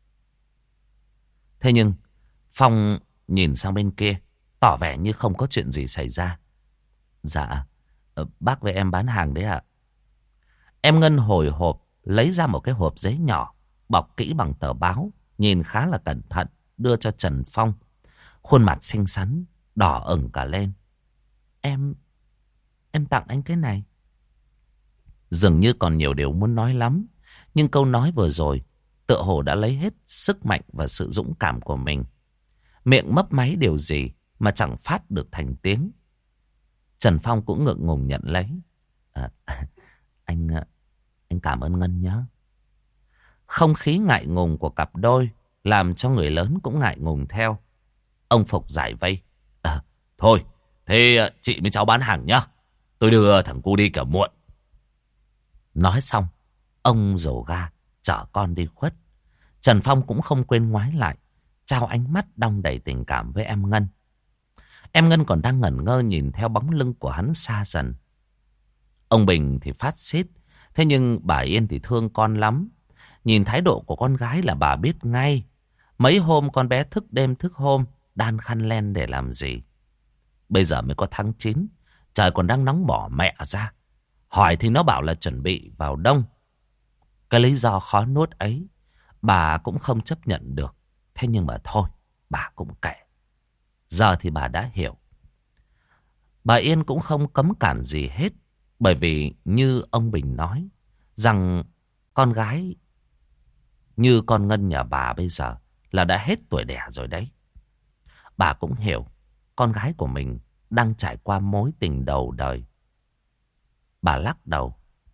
Thế nhưng Phong nhìn sang bên kia, tỏ vẻ như không có chuyện gì xảy ra. Dạ, bác với em bán hàng đấy ạ. Em Ngân hồi hộp lấy ra một cái hộp giấy nhỏ, bọc kỹ bằng tờ báo, nhìn khá là cẩn thận, đưa cho Trần Phong. Khuôn mặt xinh xắn, đỏ ửng cả lên. Em, em tặng anh cái này. Dường như còn nhiều điều muốn nói lắm, nhưng câu nói vừa rồi tựa hồ đã lấy hết sức mạnh và sự dũng cảm của mình. Miệng mấp máy điều gì mà chẳng phát được thành tiếng. Trần Phong cũng ngượng ngùng nhận lấy. À, anh, anh cảm ơn Ngân nhé. Không khí ngại ngùng của cặp đôi làm cho người lớn cũng ngại ngùng theo. Ông Phục giải vây. À, thôi, thế chị với cháu bán hàng nhá. Tôi đưa thằng cu đi cả muộn. Nói xong, ông dồ ga chở con đi khuất. Trần Phong cũng không quên ngoái lại, trao ánh mắt đong đầy tình cảm với em Ngân. Em Ngân còn đang ngẩn ngơ nhìn theo bóng lưng của hắn xa dần. Ông Bình thì phát xít, thế nhưng bà Yên thì thương con lắm. Nhìn thái độ của con gái là bà biết ngay. Mấy hôm con bé thức đêm thức hôm, đan khăn len để làm gì. Bây giờ mới có tháng chín, trời còn đang nóng bỏ mẹ ra. Hỏi thì nó bảo là chuẩn bị vào đông. Cái lý do khó nuốt ấy, bà cũng không chấp nhận được. Thế nhưng mà thôi, bà cũng kệ. Giờ thì bà đã hiểu. Bà Yên cũng không cấm cản gì hết. Bởi vì như ông Bình nói, rằng con gái như con Ngân nhà bà bây giờ là đã hết tuổi đẻ rồi đấy. Bà cũng hiểu con gái của mình đang trải qua mối tình đầu đời. Bà lắc đầu.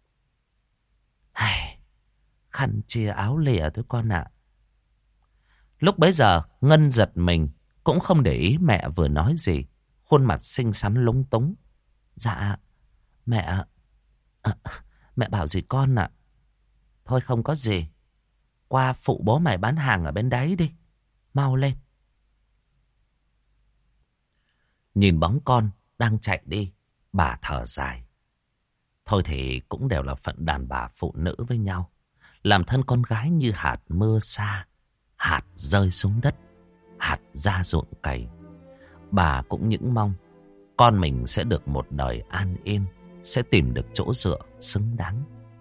Ai, khăn chia áo lìa thôi con ạ. Lúc bấy giờ Ngân giật mình, cũng không để ý mẹ vừa nói gì. Khuôn mặt xinh xắn lúng túng. Dạ, mẹ... À, mẹ bảo gì con ạ? Thôi không có gì. Qua phụ bố mày bán hàng ở bên đấy đi. Mau lên. Nhìn bóng con đang chạy đi, bà thở dài. Thôi thì cũng đều là phận đàn bà phụ nữ với nhau. Làm thân con gái như hạt mưa sa, hạt rơi xuống đất, hạt ra ruộng cày. Bà cũng những mong con mình sẽ được một đời an yên, sẽ tìm được chỗ dựa xứng đáng.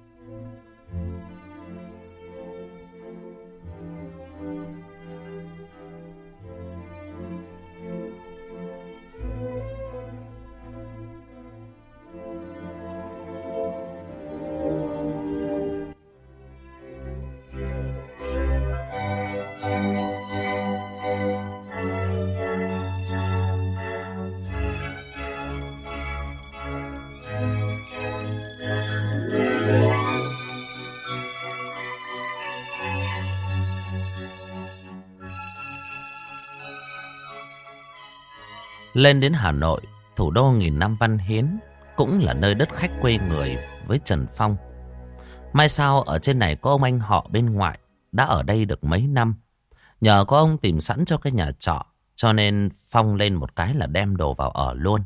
Lên đến Hà Nội, thủ đô nghìn năm văn hiến, cũng là nơi đất khách quê người với Trần Phong. May sao ở trên này có ông anh họ bên ngoại, đã ở đây được mấy năm. Nhờ có ông tìm sẵn cho cái nhà trọ, cho nên Phong lên một cái là đem đồ vào ở luôn.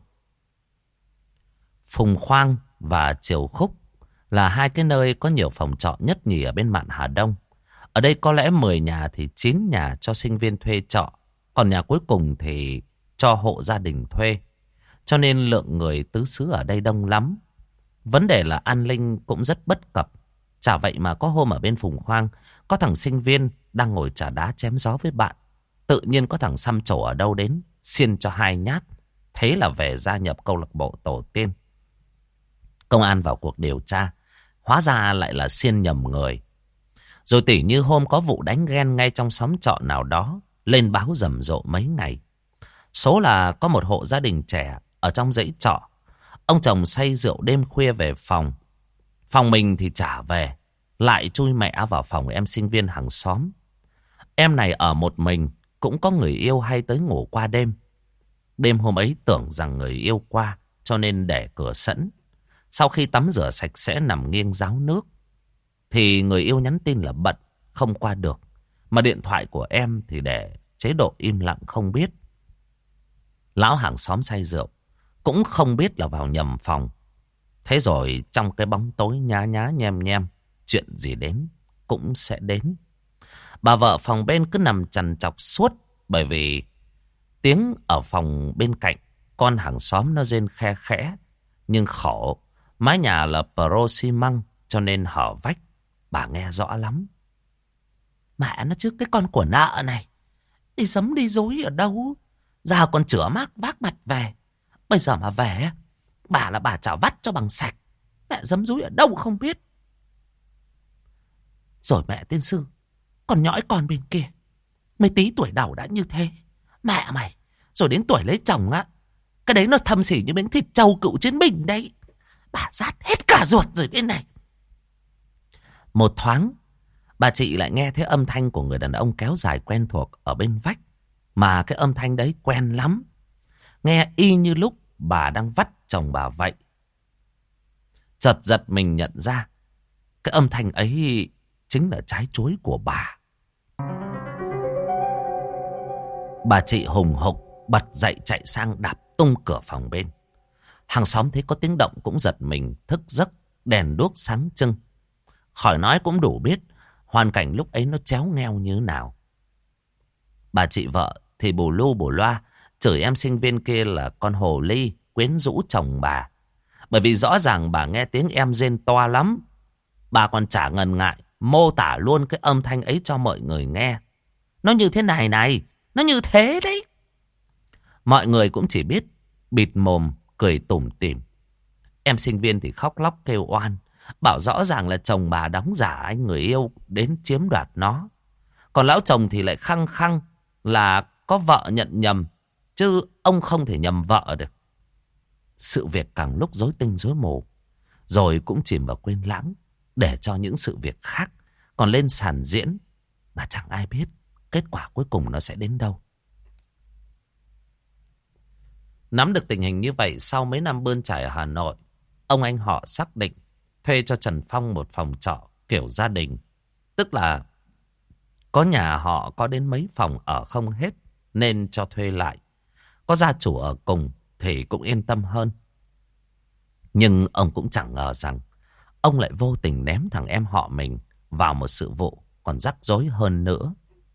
Phùng Khoang và Triều Khúc là hai cái nơi có nhiều phòng trọ nhất nhì ở bên mạn Hà Đông. Ở đây có lẽ mười nhà thì chín nhà cho sinh viên thuê trọ, còn nhà cuối cùng thì cho hộ gia đình thuê. Cho nên lượng người tứ xứ ở đây đông lắm. Vấn đề là an ninh cũng rất bất cập. Chả vậy mà có hôm ở bên Phùng Khoang, có thằng sinh viên đang ngồi trà đá chém gió với bạn. Tự nhiên có thằng xăm trổ ở đâu đến, xiên cho hai nhát. Thế là về gia nhập câu lạc bộ tổ tiên. Công an vào cuộc điều tra, hóa ra lại là xiên nhầm người. Rồi tỉ như hôm có vụ đánh ghen ngay trong xóm trọ nào đó, lên báo rầm rộ mấy ngày. Số là có một hộ gia đình trẻ ở trong dãy trọ. Ông chồng say rượu đêm khuya về phòng. Phòng mình thì trả về, lại chui mẹ vào phòng em sinh viên hàng xóm. Em này ở một mình, cũng có người yêu hay tới ngủ qua đêm. Đêm hôm ấy tưởng rằng người yêu qua, cho nên để cửa sẵn. Sau khi tắm rửa sạch sẽ nằm nghiêng ráo nước, thì người yêu nhắn tin là bận, không qua được. Mà điện thoại của em thì để chế độ im lặng không biết. Lão hàng xóm say rượu, cũng không biết là vào nhầm phòng. Thế rồi trong cái bóng tối nhá nhá nhem nhem, chuyện gì đến cũng sẽ đến. Bà vợ phòng bên cứ nằm trằn trọc suốt. Bởi vì tiếng ở phòng bên cạnh, con hàng xóm nó rên khe khẽ. Nhưng khổ, mái nhà là pro xi măng, cho nên hở vách, bà nghe rõ lắm. Mẹ nó chứ, cái con của nợ này đi giấm đi dối ở đâu. Giờ còn chửa mác vác mặt về. Bây giờ mà về, bà là bà chả vắt cho bằng sạch. Mẹ giấm dối ở đâu không biết. Rồi mẹ tiên sư, còn nhõi con bên kia, mấy tí tuổi đầu đã như thế. Mẹ mày, rồi đến tuổi lấy chồng á, cái đấy nó thâm sỉ như miếng thịt trâu cựu chiến binh đấy. Bà rát hết cả ruột rồi đến này. Một thoáng, bà chị lại nghe thấy âm thanh của người đàn ông kéo dài quen thuộc ở bên vách. Mà cái âm thanh đấy quen lắm. Nghe y như lúc bà đang vắt chồng bà vậy. Chợt giật mình nhận ra, cái âm thanh ấy chính là trái chuối của bà. Bà chị hùng hục bật dậy chạy sang đạp tung cửa phòng bên. Hàng xóm thấy có tiếng động cũng giật mình thức giấc, đèn đuốc sáng trưng. Khỏi nói cũng đủ biết hoàn cảnh lúc ấy nó chéo ngheo như thế nào. Bà chị vợ thì bù lu bù loa chửi em sinh viên kia là con hồ ly quyến rũ chồng bà. Bởi vì rõ ràng bà nghe tiếng em rên to lắm. Bà còn chả ngần ngại mô tả luôn cái âm thanh ấy cho mọi người nghe. Nó như thế này này, nó như thế đấy. Mọi người cũng chỉ biết bịt mồm cười tủm tỉm. Em sinh viên thì khóc lóc kêu oan, bảo rõ ràng là chồng bà đóng giả anh người yêu đến chiếm đoạt nó. Còn lão chồng thì lại khăng khăng là có vợ nhận nhầm, chứ ông không thể nhầm vợ được. Sự việc càng lúc rối tinh rối mù, rồi cũng chìm vào quên lãng, để cho những sự việc khác còn lên sàn diễn, mà chẳng ai biết kết quả cuối cùng nó sẽ đến đâu. Nắm được tình hình như vậy, sau mấy năm bươn trải ở Hà Nội, ông anh họ xác định thuê cho Trần Phong một phòng trọ kiểu gia đình. Tức là có nhà họ có đến mấy phòng ở không hết, nên cho thuê lại. Có gia chủ ở cùng thì cũng yên tâm hơn. Nhưng ông cũng chẳng ngờ rằng ông lại vô tình ném thằng em họ mình vào một sự vụ còn rắc rối hơn nữa.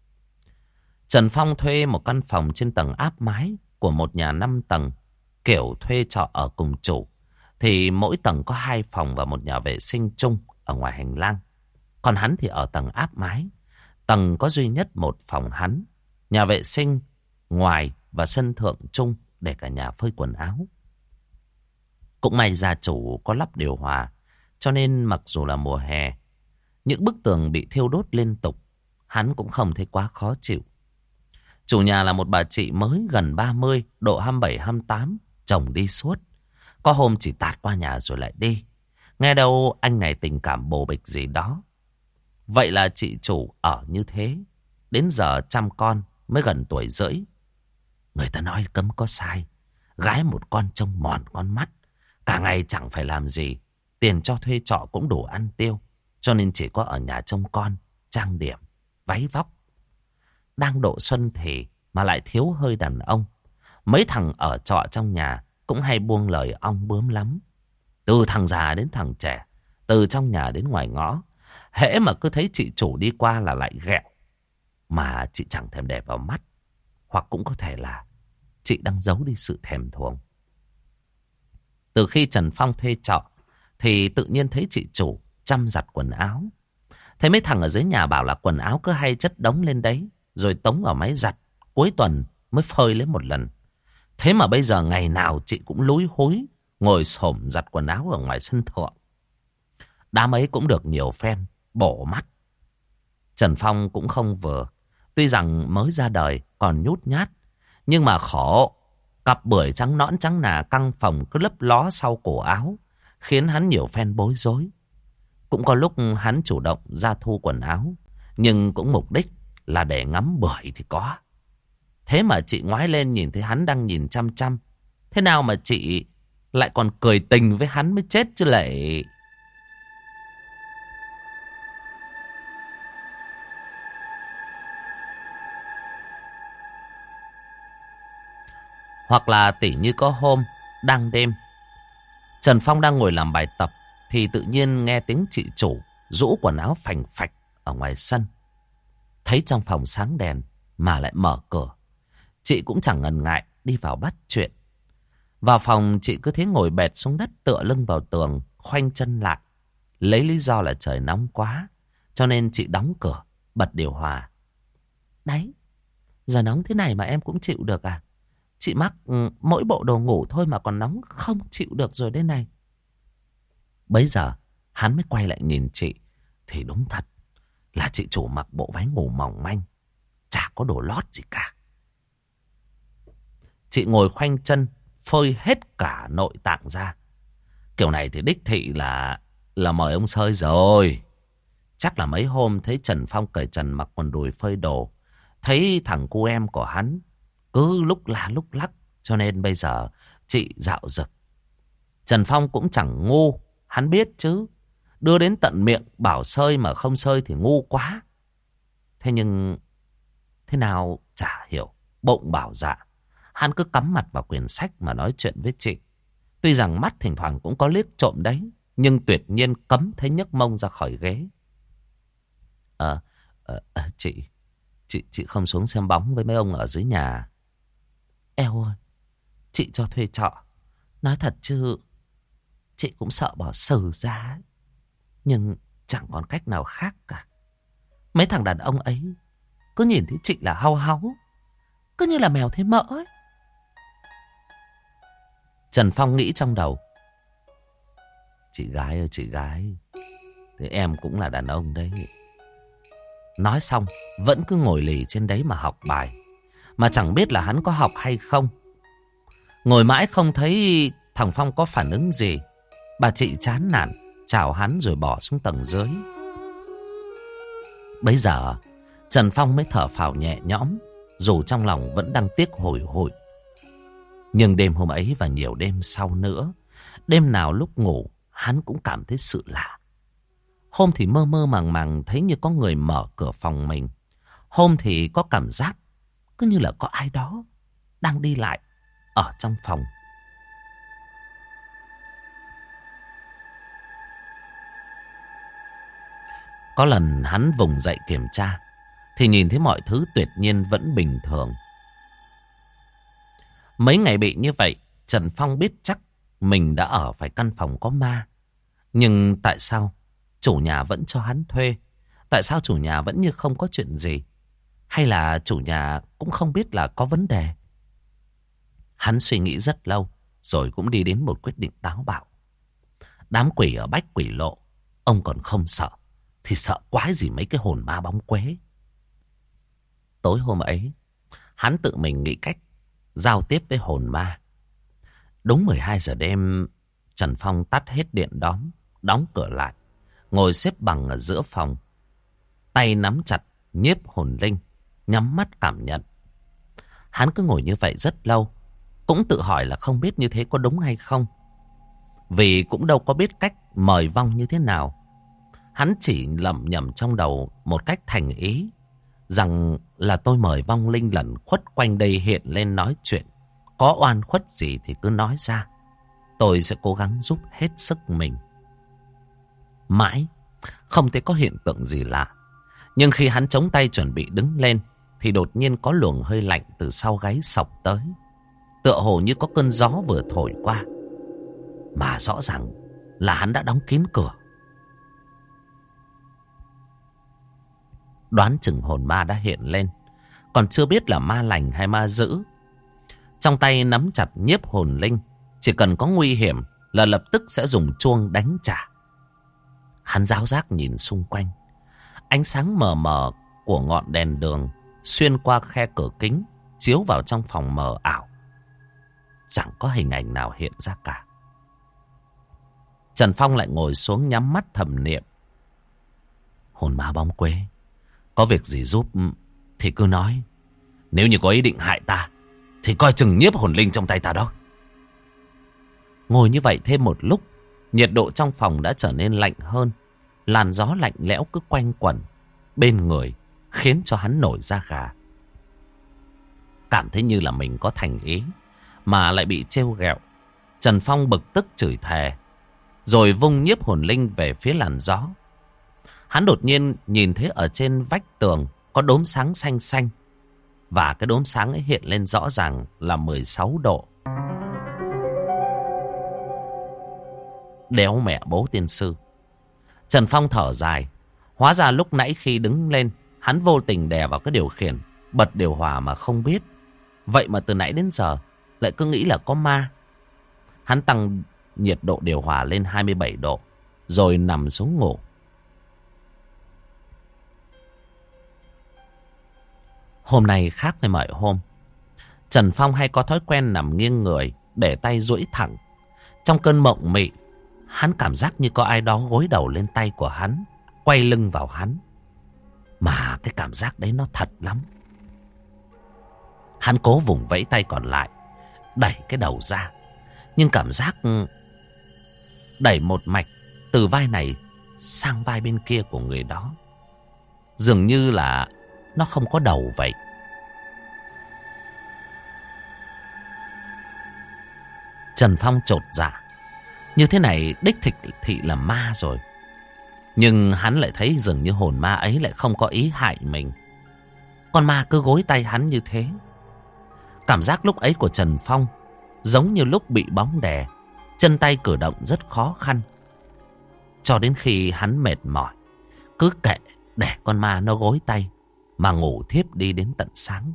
Trần Phong thuê một căn phòng trên tầng áp mái của một nhà năm tầng, kiểu thuê trọ ở cùng chủ. Thì mỗi tầng có hai phòng và một nhà vệ sinh chung ở ngoài hành lang. Còn hắn thì ở tầng áp mái. Tầng có duy nhất một phòng hắn, nhà vệ sinh ngoài và sân thượng chung để cả nhà phơi quần áo. Cũng may gia chủ có lắp điều hòa, cho nên mặc dù là mùa hè, những bức tường bị thiêu đốt liên tục, hắn cũng không thấy quá khó chịu. Chủ nhà là một bà chị mới gần ba mươi, độ hai mươi bảy hai mươi tám, chồng đi suốt. Có hôm chỉ tạt qua nhà rồi lại đi. Nghe đâu anh này tình cảm bồ bịch gì đó. Vậy là chị chủ ở như thế, đến giờ chăm con mới gần tuổi rưỡi. Người ta nói cấm có sai, gái một con trông mòn con mắt, cả ngày chẳng phải làm gì, tiền cho thuê trọ cũng đủ ăn tiêu, cho nên chỉ có ở nhà trông con, trang điểm, váy vóc. Đang độ xuân thì mà lại thiếu hơi đàn ông. Mấy thằng ở trọ trong nhà cũng hay buông lời ong bướm lắm. Từ thằng già đến thằng trẻ, từ trong nhà đến ngoài ngõ, hễ mà cứ thấy chị chủ đi qua là lại ghẹo. Mà chị chẳng thèm để vào mắt. Hoặc cũng có thể là chị đang giấu đi sự thèm thuồng. Từ khi Trần Phong thuê trọ thì tự nhiên thấy chị chủ chăm giặt quần áo. Thấy mấy thằng ở dưới nhà bảo là quần áo cứ hay chất đống lên đấy, rồi tống vào máy giặt, cuối tuần mới phơi lấy một lần. Thế mà bây giờ ngày nào chị cũng lúi húi ngồi xổm giặt quần áo ở ngoài sân thượng. Đám ấy cũng được nhiều phen bổ mắt. Trần Phong cũng không vừa. Tuy rằng mới ra đời còn nhút nhát, nhưng mà khổ. Cặp bưởi trắng nõn trắng nà căng phòng cứ lấp ló sau cổ áo, khiến hắn nhiều phen bối rối. Cũng có lúc hắn chủ động ra thu quần áo, nhưng cũng mục đích là để ngắm bưởi thì có. Thế mà chị ngoái lên nhìn thấy hắn đang nhìn chăm chăm. Thế nào mà chị lại còn cười tình với hắn mới chết chứ lại. Hoặc là tỉ như có hôm đang đêm, Trần Phong đang ngồi làm bài tập thì tự nhiên nghe tiếng chị chủ rũ quần áo phành phạch ở ngoài sân. Thấy trong phòng sáng đèn mà lại mở cửa, chị cũng chẳng ngần ngại đi vào bắt chuyện. Vào phòng chị cứ thế ngồi bệt xuống đất, tựa lưng vào tường, khoanh chân lại. Lấy lý do là trời nóng quá, cho nên chị đóng cửa, bật điều hòa. Đấy, giờ nóng thế này mà em cũng chịu được à? Chị mắc ừ, mỗi bộ đồ ngủ thôi mà còn nóng không chịu được rồi đây này. Bấy giờ hắn mới quay lại nhìn chị. Thì đúng thật là chị chủ mặc bộ váy ngủ mỏng manh, chả có đồ lót gì cả. Chị ngồi khoanh chân, phơi hết cả nội tạng ra. Kiểu này thì đích thị là Là mời ông sơi rồi. Chắc là mấy hôm thấy Trần Phong cởi trần mặc quần đùi phơi đồ, thấy thằng cu em của hắn cứ lúc la lúc lắc, cho nên bây giờ chị dạo dực. Trần Phong cũng chẳng ngu, hắn biết chứ. Đưa đến tận miệng bảo sơi mà không sơi thì ngu quá. Thế nhưng thế nào chả hiểu, bụng bảo dạ. Hắn cứ cắm mặt vào quyển sách mà nói chuyện với chị. Tuy rằng mắt thỉnh thoảng cũng có liếc trộm đấy, nhưng tuyệt nhiên cấm thấy nhấc mông ra khỏi ghế. Ờ, à, à, chị, chị, chị không xuống xem bóng với mấy ông ở dưới nhà. Eo ơi, chị cho thuê trọ. Nói thật chứ, chị cũng sợ bỏ xử ra. Nhưng chẳng còn cách nào khác cả. Mấy thằng đàn ông ấy cứ nhìn thấy chị là hau háu, cứ như là mèo thấy mỡ ấy. Trần Phong nghĩ trong đầu, Chị gái ơi chị gái, thế em cũng là đàn ông đấy. Nói xong vẫn cứ ngồi lì trên đấy mà học bài, mà chẳng biết là hắn có học hay không. Ngồi mãi không thấy thằng Phong có phản ứng gì. Bà chị chán nản chào hắn rồi bỏ xuống tầng dưới. Bấy giờ Trần Phong mới thở phào nhẹ nhõm, dù trong lòng vẫn đang tiếc hối hụi. Nhưng đêm hôm ấy và nhiều đêm sau nữa, đêm nào lúc ngủ hắn cũng cảm thấy sự lạ. Hôm thì mơ mơ màng màng thấy như có người mở cửa phòng mình. Hôm thì có cảm giác cứ như là có ai đó đang đi lại ở trong phòng. Có lần hắn vùng dậy kiểm tra thì nhìn thấy mọi thứ tuyệt nhiên vẫn bình thường. Mấy ngày bị như vậy, Trần Phong biết chắc mình đã ở phải căn phòng có ma. Nhưng tại sao chủ nhà vẫn cho hắn thuê? Tại sao chủ nhà vẫn như không có chuyện gì? Hay là chủ nhà cũng không biết là có vấn đề? Hắn suy nghĩ rất lâu, rồi cũng đi đến một quyết định táo bạo. Đám quỷ ở Bách Quỷ Lộ, ông còn không sợ, thì sợ quái gì mấy cái hồn ma bóng quế. Tối hôm ấy, hắn tự mình nghĩ cách giao tiếp với hồn ma. Đúng mười hai giờ đêm, Trần Phong tắt hết điện đóm, đóng cửa lại, ngồi xếp bằng ở giữa phòng, tay nắm chặt nhiếp hồn linh, nhắm mắt cảm nhận. Hắn cứ ngồi như vậy rất lâu, cũng tự hỏi là không biết như thế có đúng hay không. Vì cũng đâu có biết cách mời vong như thế nào. Hắn chỉ lẩm nhẩm trong đầu một cách thành ý, rằng là tôi mời vong linh lẩn khuất quanh đây hiện lên nói chuyện. Có oan khuất gì thì cứ nói ra, tôi sẽ cố gắng giúp hết sức mình. Mãi không thấy có hiện tượng gì lạ. Nhưng khi hắn chống tay chuẩn bị đứng lên, thì đột nhiên có luồng hơi lạnh từ sau gáy xộc tới, tựa hồ như có cơn gió vừa thổi qua. Mà rõ ràng là hắn đã đóng kín cửa. Đoán chừng hồn ma đã hiện lên, còn chưa biết là ma lành hay ma dữ. Trong tay nắm chặt nhiếp hồn linh, chỉ cần có nguy hiểm là lập tức sẽ dùng chuông đánh trả. Hắn giáo giác nhìn xung quanh. Ánh sáng mờ mờ của ngọn đèn đường xuyên qua khe cửa kính, chiếu vào trong phòng mờ ảo. Chẳng có hình ảnh nào hiện ra cả. Trần Phong lại ngồi xuống nhắm mắt thầm niệm. Hồn ma bóng quế, có việc gì giúp thì cứ nói. Nếu như có ý định hại ta thì coi chừng nhiếp hồn linh trong tay ta đó. Ngồi như vậy thêm một lúc, nhiệt độ trong phòng đã trở nên lạnh hơn. Làn gió lạnh lẽo cứ quanh quẩn bên người, khiến cho hắn nổi da gà. Cảm thấy như là mình có thành ý mà lại bị trêu ghẹo. Trần Phong bực tức chửi thề, rồi vung nhiếp hồn linh về phía làn gió. Hắn đột nhiên nhìn thấy ở trên vách tường có đốm sáng xanh xanh. Và cái đốm sáng ấy hiện lên rõ ràng là mười sáu độ. Đéo mẹ bố tiên sư. Trần Phong thở dài. Hóa ra lúc nãy khi đứng lên, hắn vô tình đè vào cái điều khiển, bật điều hòa mà không biết. Vậy mà từ nãy đến giờ lại cứ nghĩ là có ma. Hắn tăng nhiệt độ điều hòa lên hai mươi bảy độ, rồi nằm xuống ngủ. Hôm nay khác với mọi hôm. Trần Phong hay có thói quen nằm nghiêng người, để tay duỗi thẳng. Trong cơn mộng mị, hắn cảm giác như có ai đó gối đầu lên tay của hắn, quay lưng vào hắn. Mà cái cảm giác đấy nó thật lắm. Hắn cố vùng vẫy tay còn lại, đẩy cái đầu ra. Nhưng cảm giác đẩy một mạch từ vai này sang vai bên kia của người đó, dường như là nó không có đầu vậy. Trần Phong chột dạ. Như thế này đích thực thị là ma rồi. Nhưng hắn lại thấy dường như hồn ma ấy lại không có ý hại mình. Con ma cứ gối tay hắn như thế. Cảm giác lúc ấy của Trần Phong giống như lúc bị bóng đè, chân tay cử động rất khó khăn. Cho đến khi hắn mệt mỏi, cứ kệ để con ma nó gối tay mà ngủ thiếp đi đến tận sáng.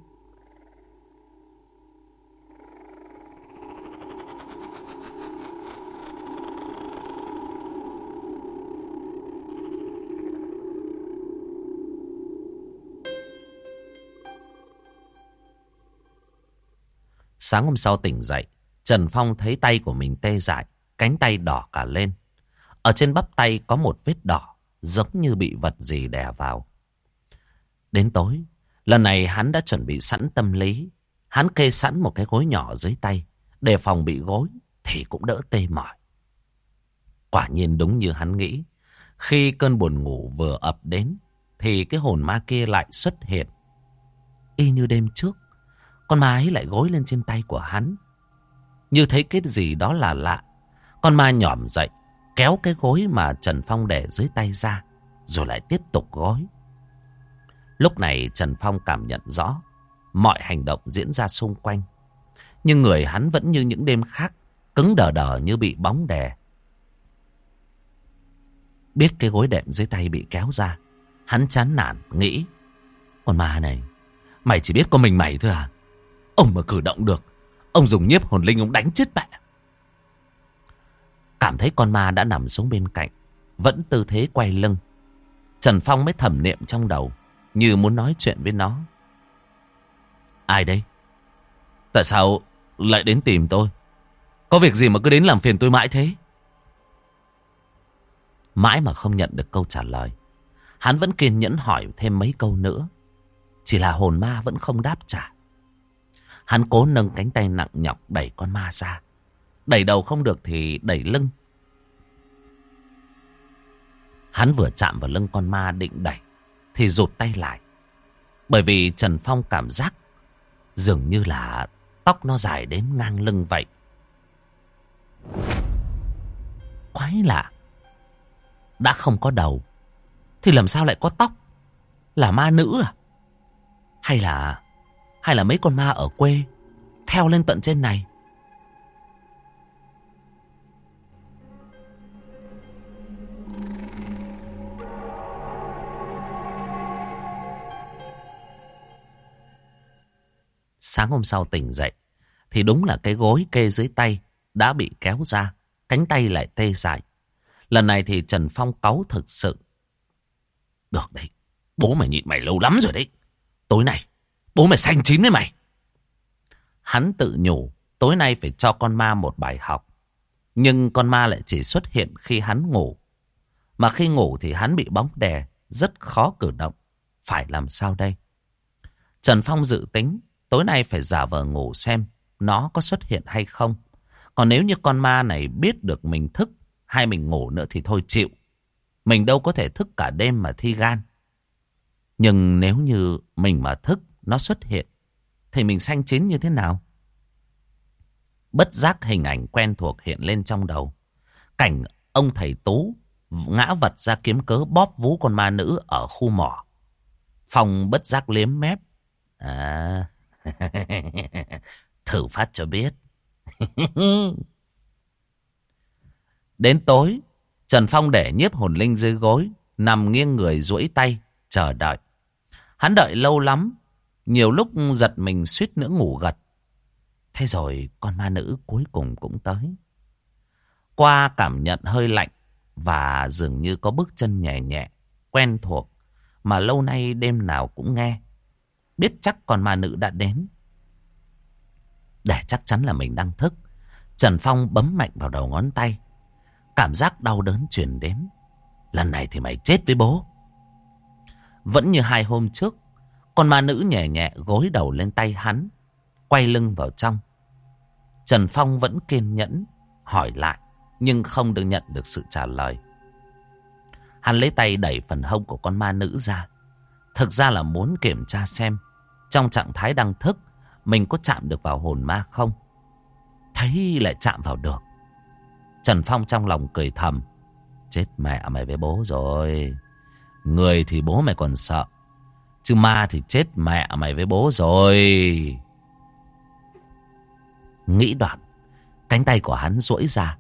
Sáng hôm sau tỉnh dậy, Trần Phong thấy tay của mình tê dại, cánh tay đỏ cả lên. Ở trên bắp tay có một vết đỏ, giống như bị vật gì đè vào. Đến tối, lần này hắn đã chuẩn bị sẵn tâm lý. Hắn kê sẵn một cái gối nhỏ dưới tay, để phòng bị gối thì cũng đỡ tê mỏi. Quả nhiên đúng như hắn nghĩ. Khi cơn buồn ngủ vừa ập đến, thì cái hồn ma kia lại xuất hiện. Y như đêm trước, con ma ấy lại gối lên trên tay của hắn. Như thấy cái gì đó là lạ, con ma nhỏm dậy, kéo cái gối mà Trần Phong để dưới tay ra, rồi lại tiếp tục gối. Lúc này Trần Phong cảm nhận rõ mọi hành động diễn ra xung quanh. Nhưng người hắn vẫn như những đêm khác, cứng đờ đờ như bị bóng đè. Biết cái gối đệm dưới tay bị kéo ra, hắn chán nản nghĩ: con ma này, mày chỉ biết có mình mày thôi à? Ông mà cử động được, ông dùng nhiếp hồn linh ông đánh chết mẹ. Cảm thấy con ma đã nằm xuống bên cạnh, vẫn tư thế quay lưng, Trần Phong mới thầm niệm trong đầu, như muốn nói chuyện với nó. Ai đây? Tại sao lại đến tìm tôi? Có việc gì mà cứ đến làm phiền tôi mãi thế? Mãi mà không nhận được câu trả lời, hắn vẫn kiên nhẫn hỏi thêm mấy câu nữa. Chỉ là hồn ma vẫn không đáp trả. Hắn cố nâng cánh tay nặng nhọc đẩy con ma ra. Đẩy đầu không được thì đẩy lưng. Hắn vừa chạm vào lưng con ma định đẩy thì rụt tay lại. Bởi vì Trần Phong cảm giác dường như là tóc nó dài đến ngang lưng vậy. Quái lạ, đã không có đầu thì làm sao lại có tóc? Là ma nữ à? Hay là Hay là mấy con ma ở quê theo lên tận trên này? Sáng hôm sau tỉnh dậy thì đúng là cái gối kê dưới tay đã bị kéo ra, cánh tay lại tê dại. Lần này thì Trần Phong cáu thực sự. Được đấy, bố mày nhịn mày lâu lắm rồi đấy. Tối nay bố mày xanh chín đấy mày. Hắn tự nhủ tối nay phải cho con ma một bài học. Nhưng con ma lại chỉ xuất hiện khi hắn ngủ. Mà khi ngủ thì hắn bị bóng đè, rất khó cử động. Phải làm sao đây? Trần Phong dự tính tối nay phải giả vờ ngủ xem nó có xuất hiện hay không. Còn nếu như con ma này biết được mình thức hay mình ngủ nữa thì thôi chịu. Mình đâu có thể thức cả đêm mà thi gan. Nhưng nếu như mình mà thức nó xuất hiện thì mình xanh chín như thế nào? Bất giác hình ảnh quen thuộc hiện lên trong đầu. Cảnh ông thầy Tú ngã vật ra kiếm cớ bóp vú con ma nữ ở khu mỏ. Phong bất giác liếm mép. À, thử phát cho biết. Đến tối, Trần Phong để nhiếp hồn linh dưới gối, nằm nghiêng người duỗi tay, chờ đợi. Hắn đợi lâu lắm, nhiều lúc giật mình suýt nữa ngủ gật. Thế rồi con ma nữ cuối cùng cũng tới. Qua cảm nhận hơi lạnh và dường như có bước chân nhẹ nhẹ, quen thuộc mà lâu nay đêm nào cũng nghe. Biết chắc con ma nữ đã đến. Để chắc chắn là mình đang thức, Trần Phong bấm mạnh vào đầu ngón tay. Cảm giác đau đớn truyền đến. Lần này thì mày chết với bố. Vẫn như hai hôm trước, con ma nữ nhẹ nhẹ gối đầu lên tay hắn, quay lưng vào trong. Trần Phong vẫn kiên nhẫn hỏi lại, nhưng không được nhận được sự trả lời. Hắn lấy tay đẩy phần hông của con ma nữ ra. Thực ra là muốn kiểm tra xem trong trạng thái đang thức mình có chạm được vào hồn ma không. Thấy lại chạm vào được. Trần Phong trong lòng cười thầm. Chết mẹ mày với bố rồi. Người thì bố mày còn sợ, chứ ma thì chết mẹ mày với bố rồi. Nghĩ đoạn, cánh tay của hắn duỗi ra.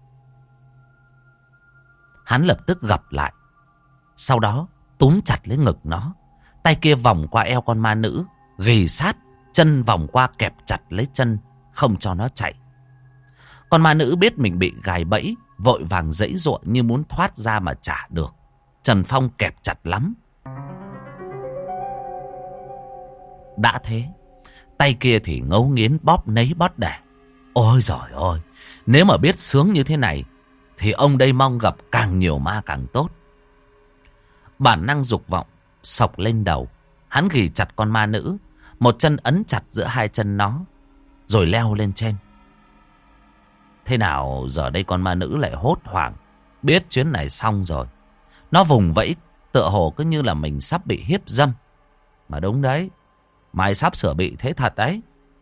Hắn lập tức gập lại. Sau đó túm chặt lấy ngực nó. Tay kia vòng qua eo con ma nữ, ghì sát, chân vòng qua kẹp chặt lấy chân, không cho nó chạy. Con ma nữ biết mình bị gài bẫy, vội vàng giãy giụa như muốn thoát ra mà chả được. Trần Phong kẹp chặt lắm. Đã thế, Tay kia thì ngấu nghiến bóp nấy bóp đẻ. Ôi giời ơi, nếu mà biết sướng như thế này thì ông đây mong gặp càng nhiều ma càng tốt. Bản năng dục vọng sộc lên đầu. Hắn ghì chặt con ma nữ, một chân ấn chặt giữa hai chân nó, rồi leo lên trên. Thế nào giờ đây con ma nữ lại hốt hoảng, biết chuyến này xong rồi. Nó vùng vẫy tựa hồ cứ như là mình sắp bị hiếp dâm. Mà đúng đấy, mày sắp sửa bị thế thật đấy.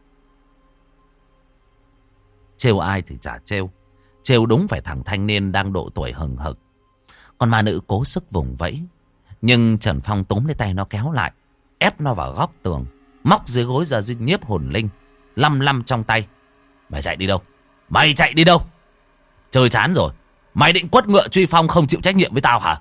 Trêu ai thì chả trêu. Trêu đúng phải thằng thanh niên đang độ tuổi hừng hực. Con ma nữ cố sức vùng vẫy, nhưng Trần Phong túm lấy tay nó kéo lại, ép nó vào góc tường, móc dưới gối ra nhiếp hồn linh, lăm lăm trong tay. Mày chạy đi đâu? Mày chạy đi đâu? Chơi chán rồi. Mày định quất ngựa truy phong không chịu trách nhiệm với tao hả?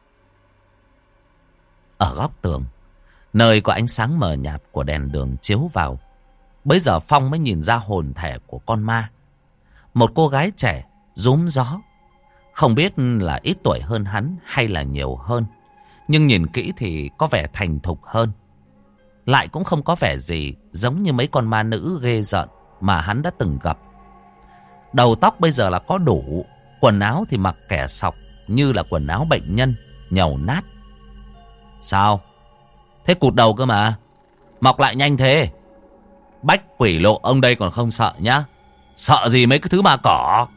Ở góc tường, nơi có ánh sáng mờ nhạt của đèn đường chiếu vào, bấy giờ Phong mới nhìn ra hồn thể của con ma. Một cô gái trẻ, rúm gió. Không biết là ít tuổi hơn hắn hay là nhiều hơn, nhưng nhìn kỹ thì có vẻ thành thục hơn. Lại cũng không có vẻ gì giống như mấy con ma nữ ghê rợn mà hắn đã từng gặp. Đầu tóc bây giờ là có đủ, quần áo thì mặc kẻ sọc như là quần áo bệnh nhân, nhàu nát. Sao? Thế cụt đầu cơ mà, mọc lại nhanh thế. Bách quỷ lộ ông đây còn không sợ nhá. Sợ gì mấy cái thứ ma cỏ.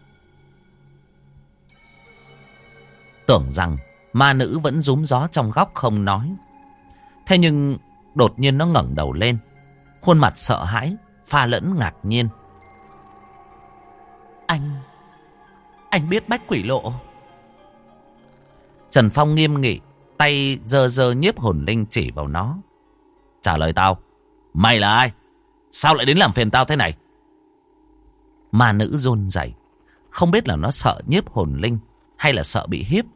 Tưởng rằng ma nữ vẫn rúm gió trong góc không nói. Thế nhưng đột nhiên nó ngẩng đầu lên, khuôn mặt sợ hãi pha lẫn ngạc nhiên. Anh Anh biết bách quỷ lộ? Trần Phong nghiêm nghị, tay giơ giơ nhiếp hồn linh chỉ vào nó. Trả lời tao, mày là ai? Sao lại đến làm phiền tao thế này? Ma nữ run rẩy, không biết là nó sợ nhiếp hồn linh hay là sợ bị hiếp.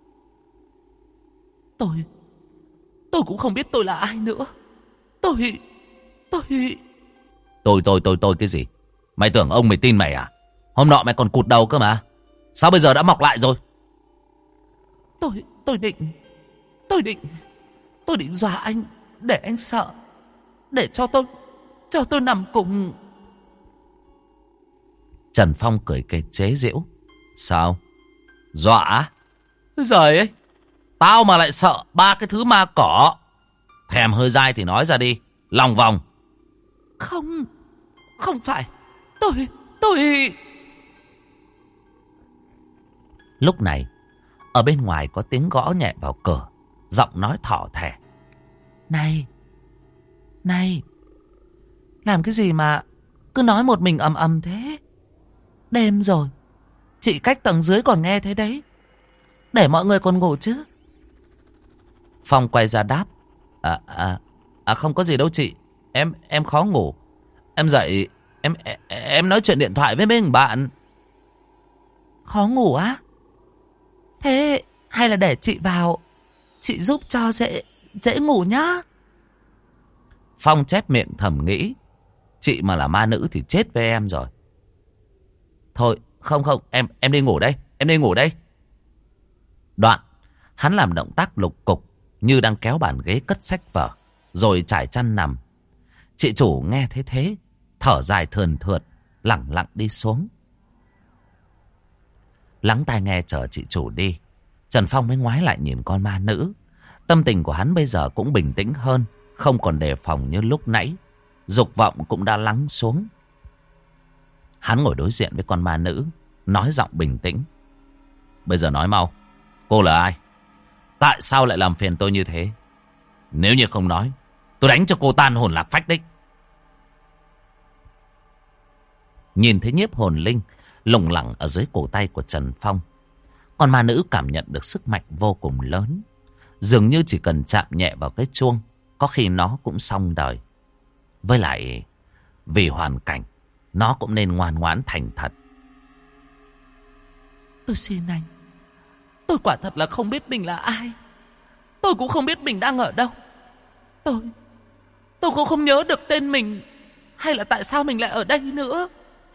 Tôi Tôi cũng không biết tôi là ai nữa. Tôi Tôi Tôi tôi tôi tôi cái gì? Mày tưởng ông mày tin mày à? Hôm nọ mày còn cụt đầu cơ mà, sao bây giờ đã mọc lại rồi? Tôi Tôi định Tôi định Tôi định dọa anh để anh sợ, để cho tôi Cho tôi nằm cùng. Trần Phong cười cười chế giễu. Sao? Dọa? Giời ấy, tao mà lại sợ ba cái thứ ma cỏ. Thèm hơi dai thì nói ra đi, lòng vòng. Không, không phải. Tôi, tôi... Lúc này, ở bên ngoài có tiếng gõ nhẹ vào cửa, giọng nói thỏ thẻ. Này, này, làm cái gì mà cứ nói một mình ầm ầm thế? Đêm rồi, chị cách tầng dưới còn nghe thấy đấy. Để mọi người còn ngủ chứ. Phong quay ra đáp. À, à, à không có gì đâu chị. Em em khó ngủ. Em dậy, em em, em nói chuyện điện thoại với mấy bạn. Khó ngủ á? Thế hay là để chị vào, chị giúp cho dễ, dễ ngủ nhá. Phong chép miệng thầm nghĩ, chị mà là ma nữ thì chết với em rồi. Thôi, không không, em em đi ngủ đây, em đi ngủ đây. Đoạn, hắn làm động tác lục cục như đang kéo bàn ghế cất sách vở, rồi trải chăn nằm. Chị chủ nghe thấy thế, thở dài thườn thượt, lẳng lặng đi xuống. Lắng tai nghe chờ chị chủ đi, Trần Phong mới ngoái lại nhìn con ma nữ. Tâm tình của hắn bây giờ cũng bình tĩnh hơn, không còn đề phòng như lúc nãy. Dục vọng cũng đã lắng xuống. Hắn ngồi đối diện với con ma nữ, nói giọng bình tĩnh. Bây giờ nói mau, cô là ai? Tại sao lại làm phiền tôi như thế? Nếu như không nói, tôi đánh cho cô tan hồn lạc phách đấy. Nhìn thấy nhiếp hồn linh lủng lẳng ở dưới cổ tay của Trần Phong, con ma nữ cảm nhận được sức mạnh vô cùng lớn. Dường như chỉ cần chạm nhẹ vào cái chuông, có khi nó cũng xong đời. Với lại, vì hoàn cảnh, nó cũng nên ngoan ngoãn thành thật. Tôi xin anh, tôi quả thật là không biết mình là ai. Tôi cũng không biết mình đang ở đâu. Tôi, tôi cũng không nhớ được tên mình, hay là tại sao mình lại ở đây nữa.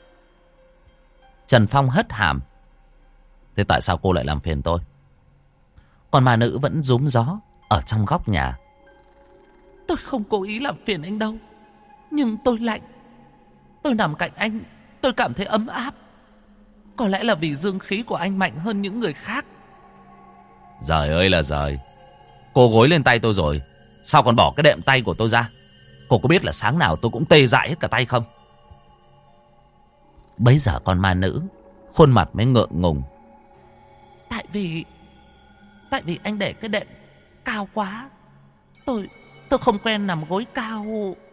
Trần Phong hất hàm. Thế tại sao cô lại làm phiền tôi? Còn ma nữ vẫn rúm gió ở trong góc nhà. Tôi không cố ý làm phiền anh đâu. Nhưng tôi lạnh. Tôi nằm cạnh anh, tôi cảm thấy ấm áp. Có lẽ là vì dương khí của anh mạnh hơn những người khác. Giời ơi là giời. Cô gối lên tay tôi rồi, sao còn bỏ cái đệm tay của tôi ra? Cô có biết là sáng nào tôi cũng tê dại hết cả tay không? Bấy giờ con ma nữ khuôn mặt mới ngượng ngùng. Tại vì Tại vì anh để cái đệm cao quá. Tôi Tôi không quen nằm gối cao.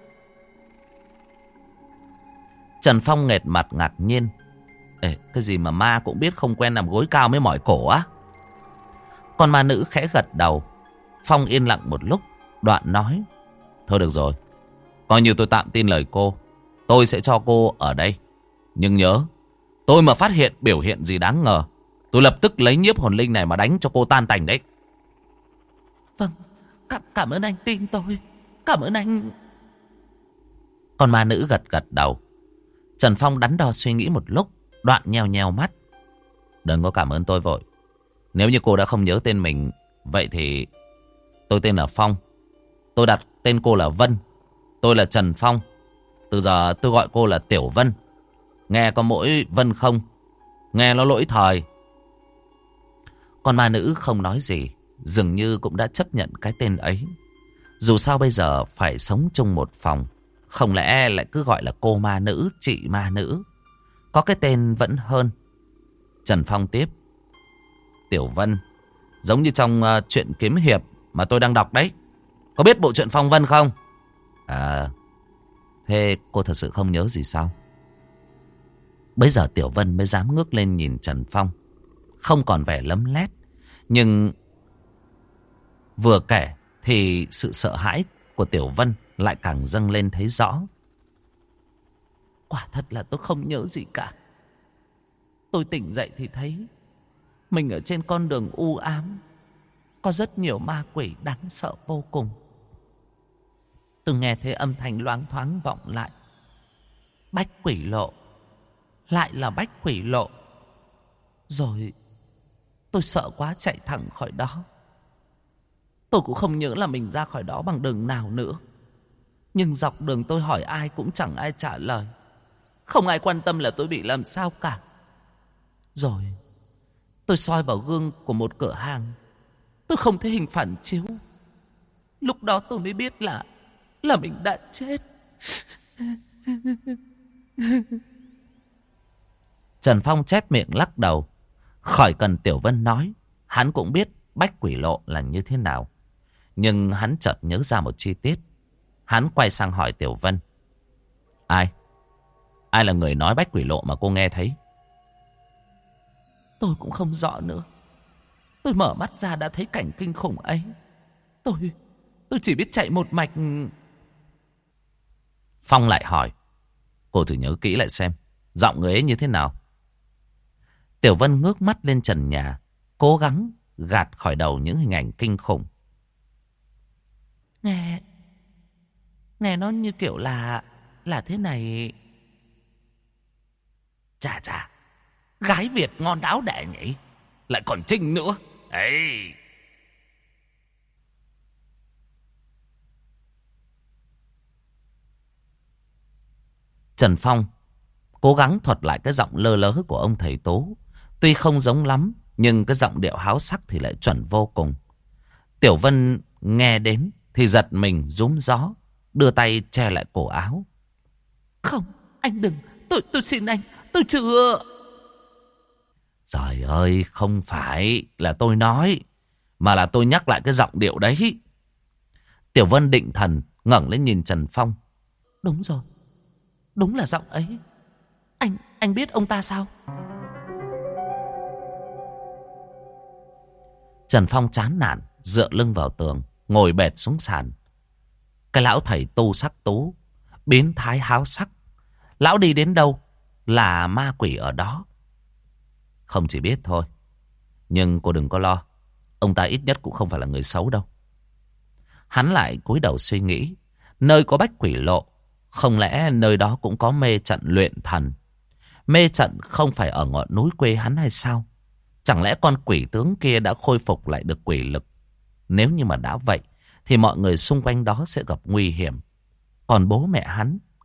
Trần Phong nghệt mặt ngạc nhiên. Ê, cái gì mà ma cũng biết không quen nằm gối cao mới mỏi cổ á? Con ma nữ khẽ gật đầu. Phong yên lặng một lúc, đoạn nói: Thôi được rồi, coi như tôi tạm tin lời cô. Tôi sẽ cho cô ở đây. Nhưng nhớ, tôi mà phát hiện biểu hiện gì đáng ngờ, tôi lập tức lấy nhiếp hồn linh này mà đánh cho cô tan tành đấy. Vâng, cảm, cảm ơn anh tin tôi. Cảm ơn anh. Con ma nữ gật gật đầu. Trần Phong đắn đo suy nghĩ một lúc, đoạn nheo nheo mắt. Đừng có cảm ơn tôi vội. Nếu như cô đã không nhớ tên mình, vậy thì tôi tên là Phong. Tôi đặt tên cô là Vân. Tôi là Trần Phong. Từ giờ tôi gọi cô là Tiểu Vân. Nghe có mỗi Vân không? Nghe nó lỗi thời. Con ma nữ không nói gì, dường như cũng đã chấp nhận cái tên ấy. Dù sao bây giờ phải sống chung một phòng, không lẽ lại cứ gọi là cô ma nữ, chị ma nữ. Có cái tên vẫn hơn. Trần Phong tiếp: Tiểu Vân, giống như trong uh, truyện kiếm hiệp mà tôi đang đọc đấy. Có biết bộ truyện Phong Vân không? À, thế cô thật sự không nhớ gì sao? Bây giờ Tiểu Vân mới dám ngước lên nhìn Trần Phong. Không còn vẻ lấm lét, nhưng vừa kể thì sự sợ hãi của Tiểu Vân lại càng dâng lên thấy rõ. Quả thật là tôi không nhớ gì cả. Tôi tỉnh dậy thì thấy mình ở trên con đường u ám, có rất nhiều ma quỷ đáng sợ vô cùng. Tôi nghe thấy âm thanh loáng thoáng vọng lại. Bách quỷ lộ. Lại là bách quỷ lộ. Rồi tôi sợ quá chạy thẳng khỏi đó. Tôi cũng không nhớ là mình ra khỏi đó bằng đường nào nữa. Nhưng dọc đường tôi hỏi ai cũng chẳng ai trả lời. Không ai quan tâm là tôi bị làm sao cả. Rồi tôi soi vào gương của một cửa hàng. Tôi không thấy hình phản chiếu. Lúc đó tôi mới biết là Là mình đã chết. Trần Phong chép miệng lắc đầu. Khỏi cần Tiểu Vân nói, hắn cũng biết bách quỷ lộ là như thế nào. Nhưng hắn chợt nhớ ra một chi tiết. Hắn quay sang hỏi Tiểu Vân: Ai? Ai là người nói bách quỷ lộ mà cô nghe thấy? Tôi cũng không rõ nữa. Tôi mở mắt ra đã thấy cảnh kinh khủng ấy. Tôi Tôi chỉ biết chạy một mạch. Phong lại hỏi: Cô thử nhớ kỹ lại xem, giọng người ấy như thế nào? Tiểu Vân ngước mắt lên trần nhà, cố gắng gạt khỏi đầu những hình ảnh kinh khủng. Nghe Nghe nó như kiểu là Là thế này. Chà chà, gái Việt ngon đáo đẻ nhỉ. Lại còn Trinh nữa. Ê! Trần Phong cố gắng thuật lại cái giọng lơ lớ của ông thầy Tố. Tuy không giống lắm, nhưng cái giọng điệu háo sắc thì lại chuẩn vô cùng. Tiểu Vân nghe đến thì giật mình rúm gió, đưa tay che lại cổ áo. Không, anh đừng. Tôi tôi xin anh, tôi chưa. Trời ơi, không phải là tôi nói, mà là tôi nhắc lại cái giọng điệu đấy. Tiểu Vân định thần ngẩng lên nhìn Trần Phong. Đúng rồi, đúng là giọng ấy. Anh, anh biết ông ta sao? Trần Phong chán nản, dựa lưng vào tường, ngồi bệt xuống sàn. Cái lão thầy tu sắc tú, biến thái háo sắc. Lão đi đến đâu là ma quỷ ở đó. Không chỉ biết thôi, nhưng cô đừng có lo, ông ta ít nhất cũng không phải là người xấu đâu. Hắn lại cúi đầu suy nghĩ, nơi có bách quỷ lộ, không lẽ nơi đó cũng có mê trận luyện thần? Mê trận không phải ở ngọn núi quê hắn hay sao? Chẳng lẽ con quỷ tướng kia đã khôi phục lại được quỷ lực? Nếu như mà đã vậy, thì mọi người xung quanh đó sẽ gặp nguy hiểm. Còn bố mẹ hắn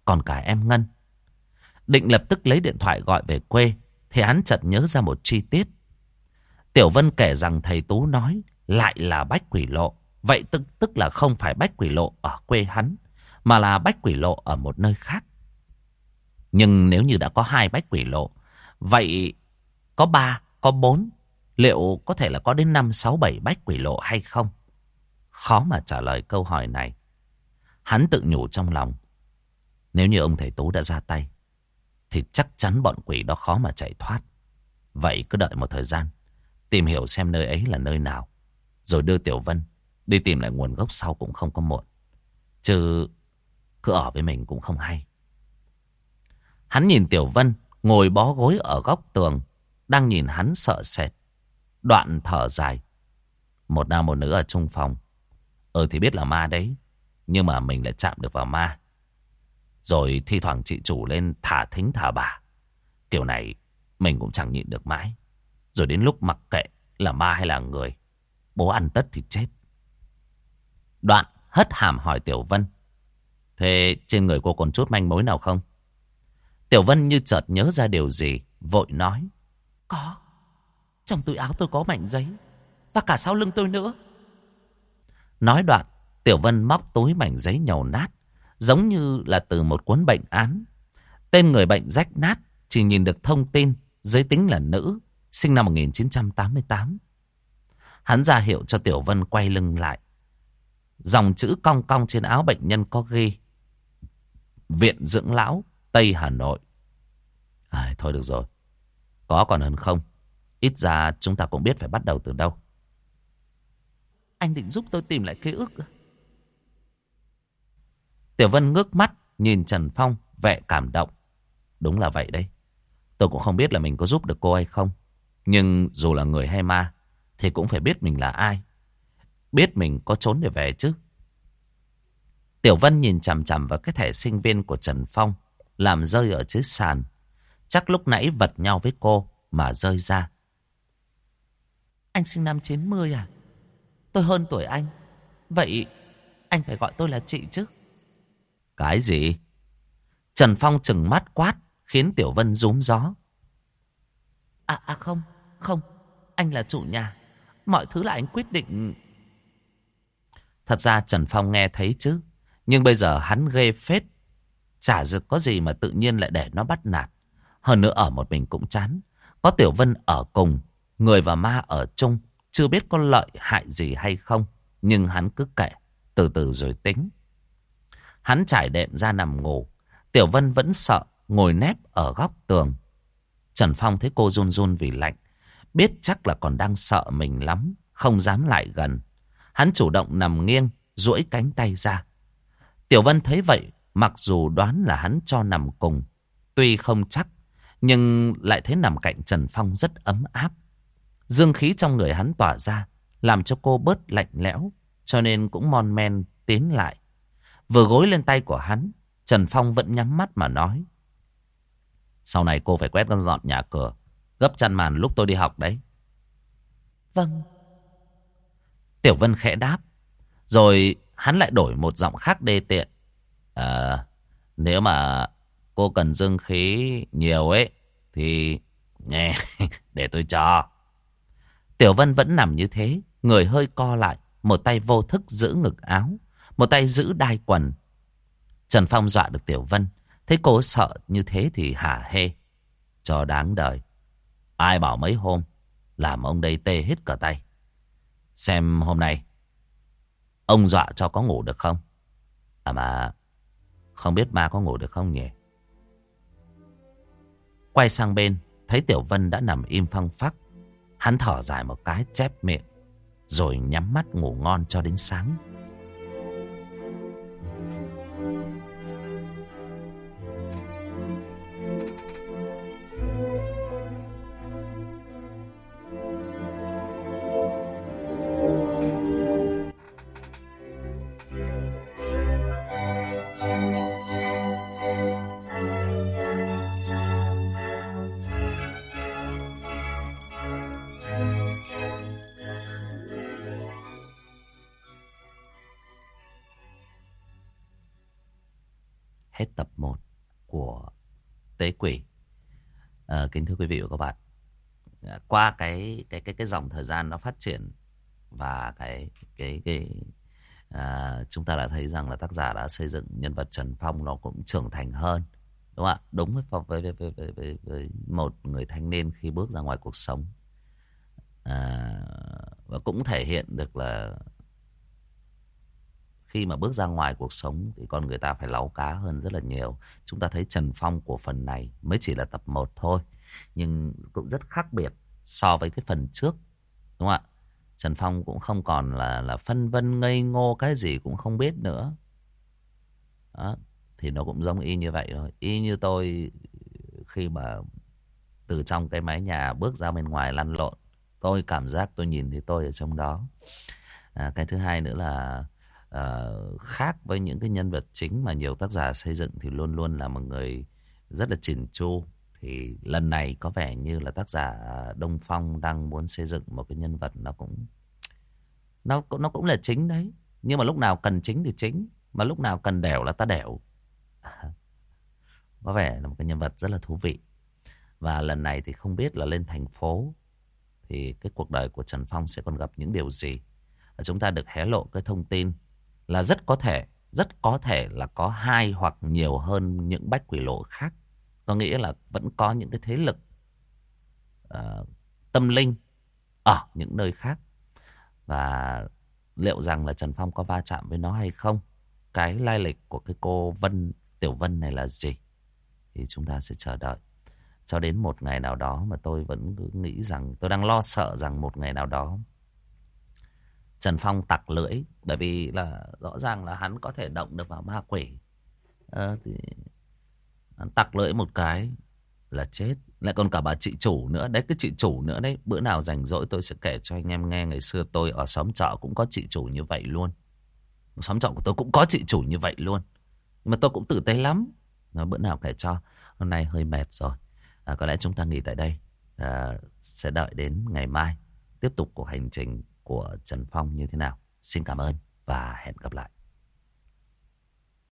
còn cả em Ngân. Định lập tức lấy điện thoại gọi về quê, thì hắn chợt nhớ ra một chi tiết. Tiểu Vân kể rằng thầy Tú nói lại là Bách Quỷ Lộ. Vậy tức, tức là không phải Bách Quỷ Lộ ở quê hắn, mà là Bách Quỷ Lộ ở một nơi khác. Nhưng nếu như đã có hai Bách Quỷ Lộ, vậy có ba, có bốn, liệu có thể là có đến năm, sáu, bảy Bách Quỷ Lộ hay không? Khó mà trả lời câu hỏi này. Hắn tự nhủ trong lòng, nếu như ông thầy Tú đã ra tay, thì chắc chắn bọn quỷ đó khó mà chạy thoát. Vậy cứ đợi một thời gian, tìm hiểu xem nơi ấy là nơi nào, rồi đưa Tiểu Vân đi tìm lại nguồn gốc sau cũng không có muộn. Chứ cứ ở với mình cũng không hay. Hắn nhìn Tiểu Vân ngồi bó gối ở góc tường, đang nhìn hắn sợ sệt. Đoạn thở dài. Một nam một nữ ở chung phòng. Ừ thì biết là ma đấy, nhưng mà mình lại chạm được vào ma. Rồi thi thoảng chị chủ lên thả thính thả bà. Kiểu này mình cũng chẳng nhịn được mãi. Rồi đến lúc mặc kệ là ma hay là người, bố ăn tất thì chết. Đoạn hất hàm hỏi Tiểu Vân, thế trên người cô còn chút manh mối nào không? Tiểu Vân như chợt nhớ ra điều gì, vội nói, có. Trong túi áo tôi có mảnh giấy, và cả sau lưng tôi nữa. Nói đoạn, Tiểu Vân móc túi mảnh giấy nhầu nát, giống như là từ một cuốn bệnh án. Tên người bệnh rách nát, chỉ nhìn được thông tin giới tính là nữ, sinh năm một nghìn chín trăm tám mươi tám. Hắn ra hiệu cho Tiểu Vân quay lưng lại. Dòng chữ cong cong trên áo bệnh nhân có ghi, Viện Dưỡng Lão Tây Hà Nội. À, thôi được rồi, có còn hơn không. Ít ra chúng ta cũng biết phải bắt đầu từ đâu. Anh định giúp tôi tìm lại ký ức? Tiểu Vân ngước mắt nhìn Trần Phong, vẻ cảm động. Đúng là vậy đấy. Tôi cũng không biết là mình có giúp được cô hay không, nhưng dù là người hay ma thì cũng phải biết mình là ai, biết mình có trốn để về chứ. Tiểu Vân nhìn chằm chằm vào cái thẻ sinh viên của Trần Phong, làm rơi ở dưới sàn. Chắc lúc nãy vật nhau với cô mà rơi ra. Anh sinh năm chín mươi à? Tôi hơn tuổi anh. Vậy anh phải gọi tôi là chị chứ? Cái gì? Trần Phong trừng mắt quát, khiến Tiểu Vân rúm gió. À, à không, không. Anh là chủ nhà. Mọi thứ là anh quyết định. Thật ra Trần Phong nghe thấy chứ, nhưng bây giờ hắn ghê phết. Chả có gì mà tự nhiên lại để nó bắt nạt. Hơn nữa ở một mình cũng chán. Có Tiểu Vân ở cùng, người và ma ở chung, chưa biết có lợi hại gì hay không. Nhưng hắn cứ kệ, từ từ rồi tính. Hắn trải đệm ra nằm ngủ. Tiểu Vân vẫn sợ, ngồi nép ở góc tường. Trần Phong thấy cô run run vì lạnh, biết chắc là còn đang sợ mình lắm, không dám lại gần. Hắn chủ động nằm nghiêng, duỗi cánh tay ra. Tiểu Vân thấy vậy, mặc dù đoán là hắn cho nằm cùng, tuy không chắc, nhưng lại thấy nằm cạnh Trần Phong rất ấm áp. Dương khí trong người hắn tỏa ra, làm cho cô bớt lạnh lẽo, cho nên cũng mon men tiến lại. Vừa gối lên tay của hắn, Trần Phong vẫn nhắm mắt mà nói. Sau này cô phải quét dọn nhà cửa, gấp chăn màn lúc tôi đi học đấy. Vâng. Tiểu Vân khẽ đáp. Rồi hắn lại đổi một giọng khác đê tiện. À, nếu mà cô cần dương khí nhiều ấy, thì nghe để tôi cho. Tiểu Vân vẫn nằm như thế, người hơi co lại, một tay vô thức giữ ngực áo, một tay giữ đai quần. Trần Phong dọa được Tiểu Vân, thấy cô sợ như thế thì hả hê. Cho đáng đời. Ai bảo mấy hôm làm ông đây tê hết cả tay. Xem hôm nay ông dọa cho có ngủ được không? À mà không biết ma có ngủ được không nhỉ? Quay sang bên, thấy Tiểu Vân đã nằm im phăng phắc. Hắn thở dài một cái, chép miệng, rồi nhắm mắt ngủ ngon cho đến sáng. hết tập một của Tế Quỷ. À, kính thưa quý vị và các bạn, qua cái cái cái cái dòng thời gian nó phát triển và cái cái cái à, chúng ta đã thấy rằng là tác giả đã xây dựng nhân vật Trần Phong nó cũng trưởng thành hơn, đúng không ạ? Đúng với với, với, với, với, với, với một người thanh niên khi bước ra ngoài cuộc sống, à, và cũng thể hiện được là khi mà bước ra ngoài cuộc sống thì con người ta phải láu cá hơn rất là nhiều. Chúng ta thấy Trần Phong của phần này mới chỉ là tập một thôi, nhưng cũng rất khác biệt so với cái phần trước, đúng không ạ? Trần Phong cũng không còn là là phân vân ngây ngô, cái gì cũng không biết nữa. Đó, thì nó cũng giống y như vậy thôi. Y như tôi khi mà từ trong cái mái nhà bước ra bên ngoài lăn lộn, tôi cảm giác tôi nhìn thấy tôi ở trong đó. À, cái thứ hai nữa là uh, khác với những cái nhân vật chính mà nhiều tác giả xây dựng thì luôn luôn là một người rất là chỉn chu. Thì lần này có vẻ như là tác giả Đông Phong đang muốn xây dựng một cái nhân vật nó cũng nó nó cũng là chính đấy, nhưng mà lúc nào cần chính thì chính, mà lúc nào cần đẻo là ta đẻo. Có vẻ là một cái nhân vật rất là thú vị. Và lần này thì không biết là lên thành phố thì cái cuộc đời của Trần Phong sẽ còn gặp những điều gì. Và chúng ta được hé lộ cái thông tin là rất có thể, rất có thể là có hai hoặc nhiều hơn những bách quỷ lộ khác. Tôi nghĩ là vẫn có những cái thế lực uh, tâm linh ở những nơi khác. Và liệu rằng là Trần Phong có va chạm với nó hay không? Cái lai lịch của cái cô Vân, Tiểu Vân này là gì? Thì chúng ta sẽ chờ đợi. Cho đến một ngày nào đó mà tôi vẫn cứ nghĩ rằng, tôi đang lo sợ rằng một ngày nào đó Trần Phong tặc lưỡi. Bởi vì là rõ ràng là hắn có thể động được vào ma quỷ. Ờ, thì hắn tặc lưỡi một cái là chết. Lại còn cả bà chị chủ nữa. Đấy, cái chị chủ nữa đấy. Bữa nào rảnh rỗi tôi sẽ kể cho anh em nghe. Ngày xưa tôi ở xóm trọ cũng có chị chủ như vậy luôn. Xóm trọ của tôi cũng có chị chủ như vậy luôn. Nhưng mà tôi cũng tử tế lắm. Nói bữa nào kể cho. Hôm nay hơi mệt rồi. À, có lẽ chúng ta nghỉ tại đây. À, sẽ đợi đến ngày mai tiếp tục cuộc hành trình của Trần Phong như thế nào. Xin cảm ơn và hẹn gặp lại.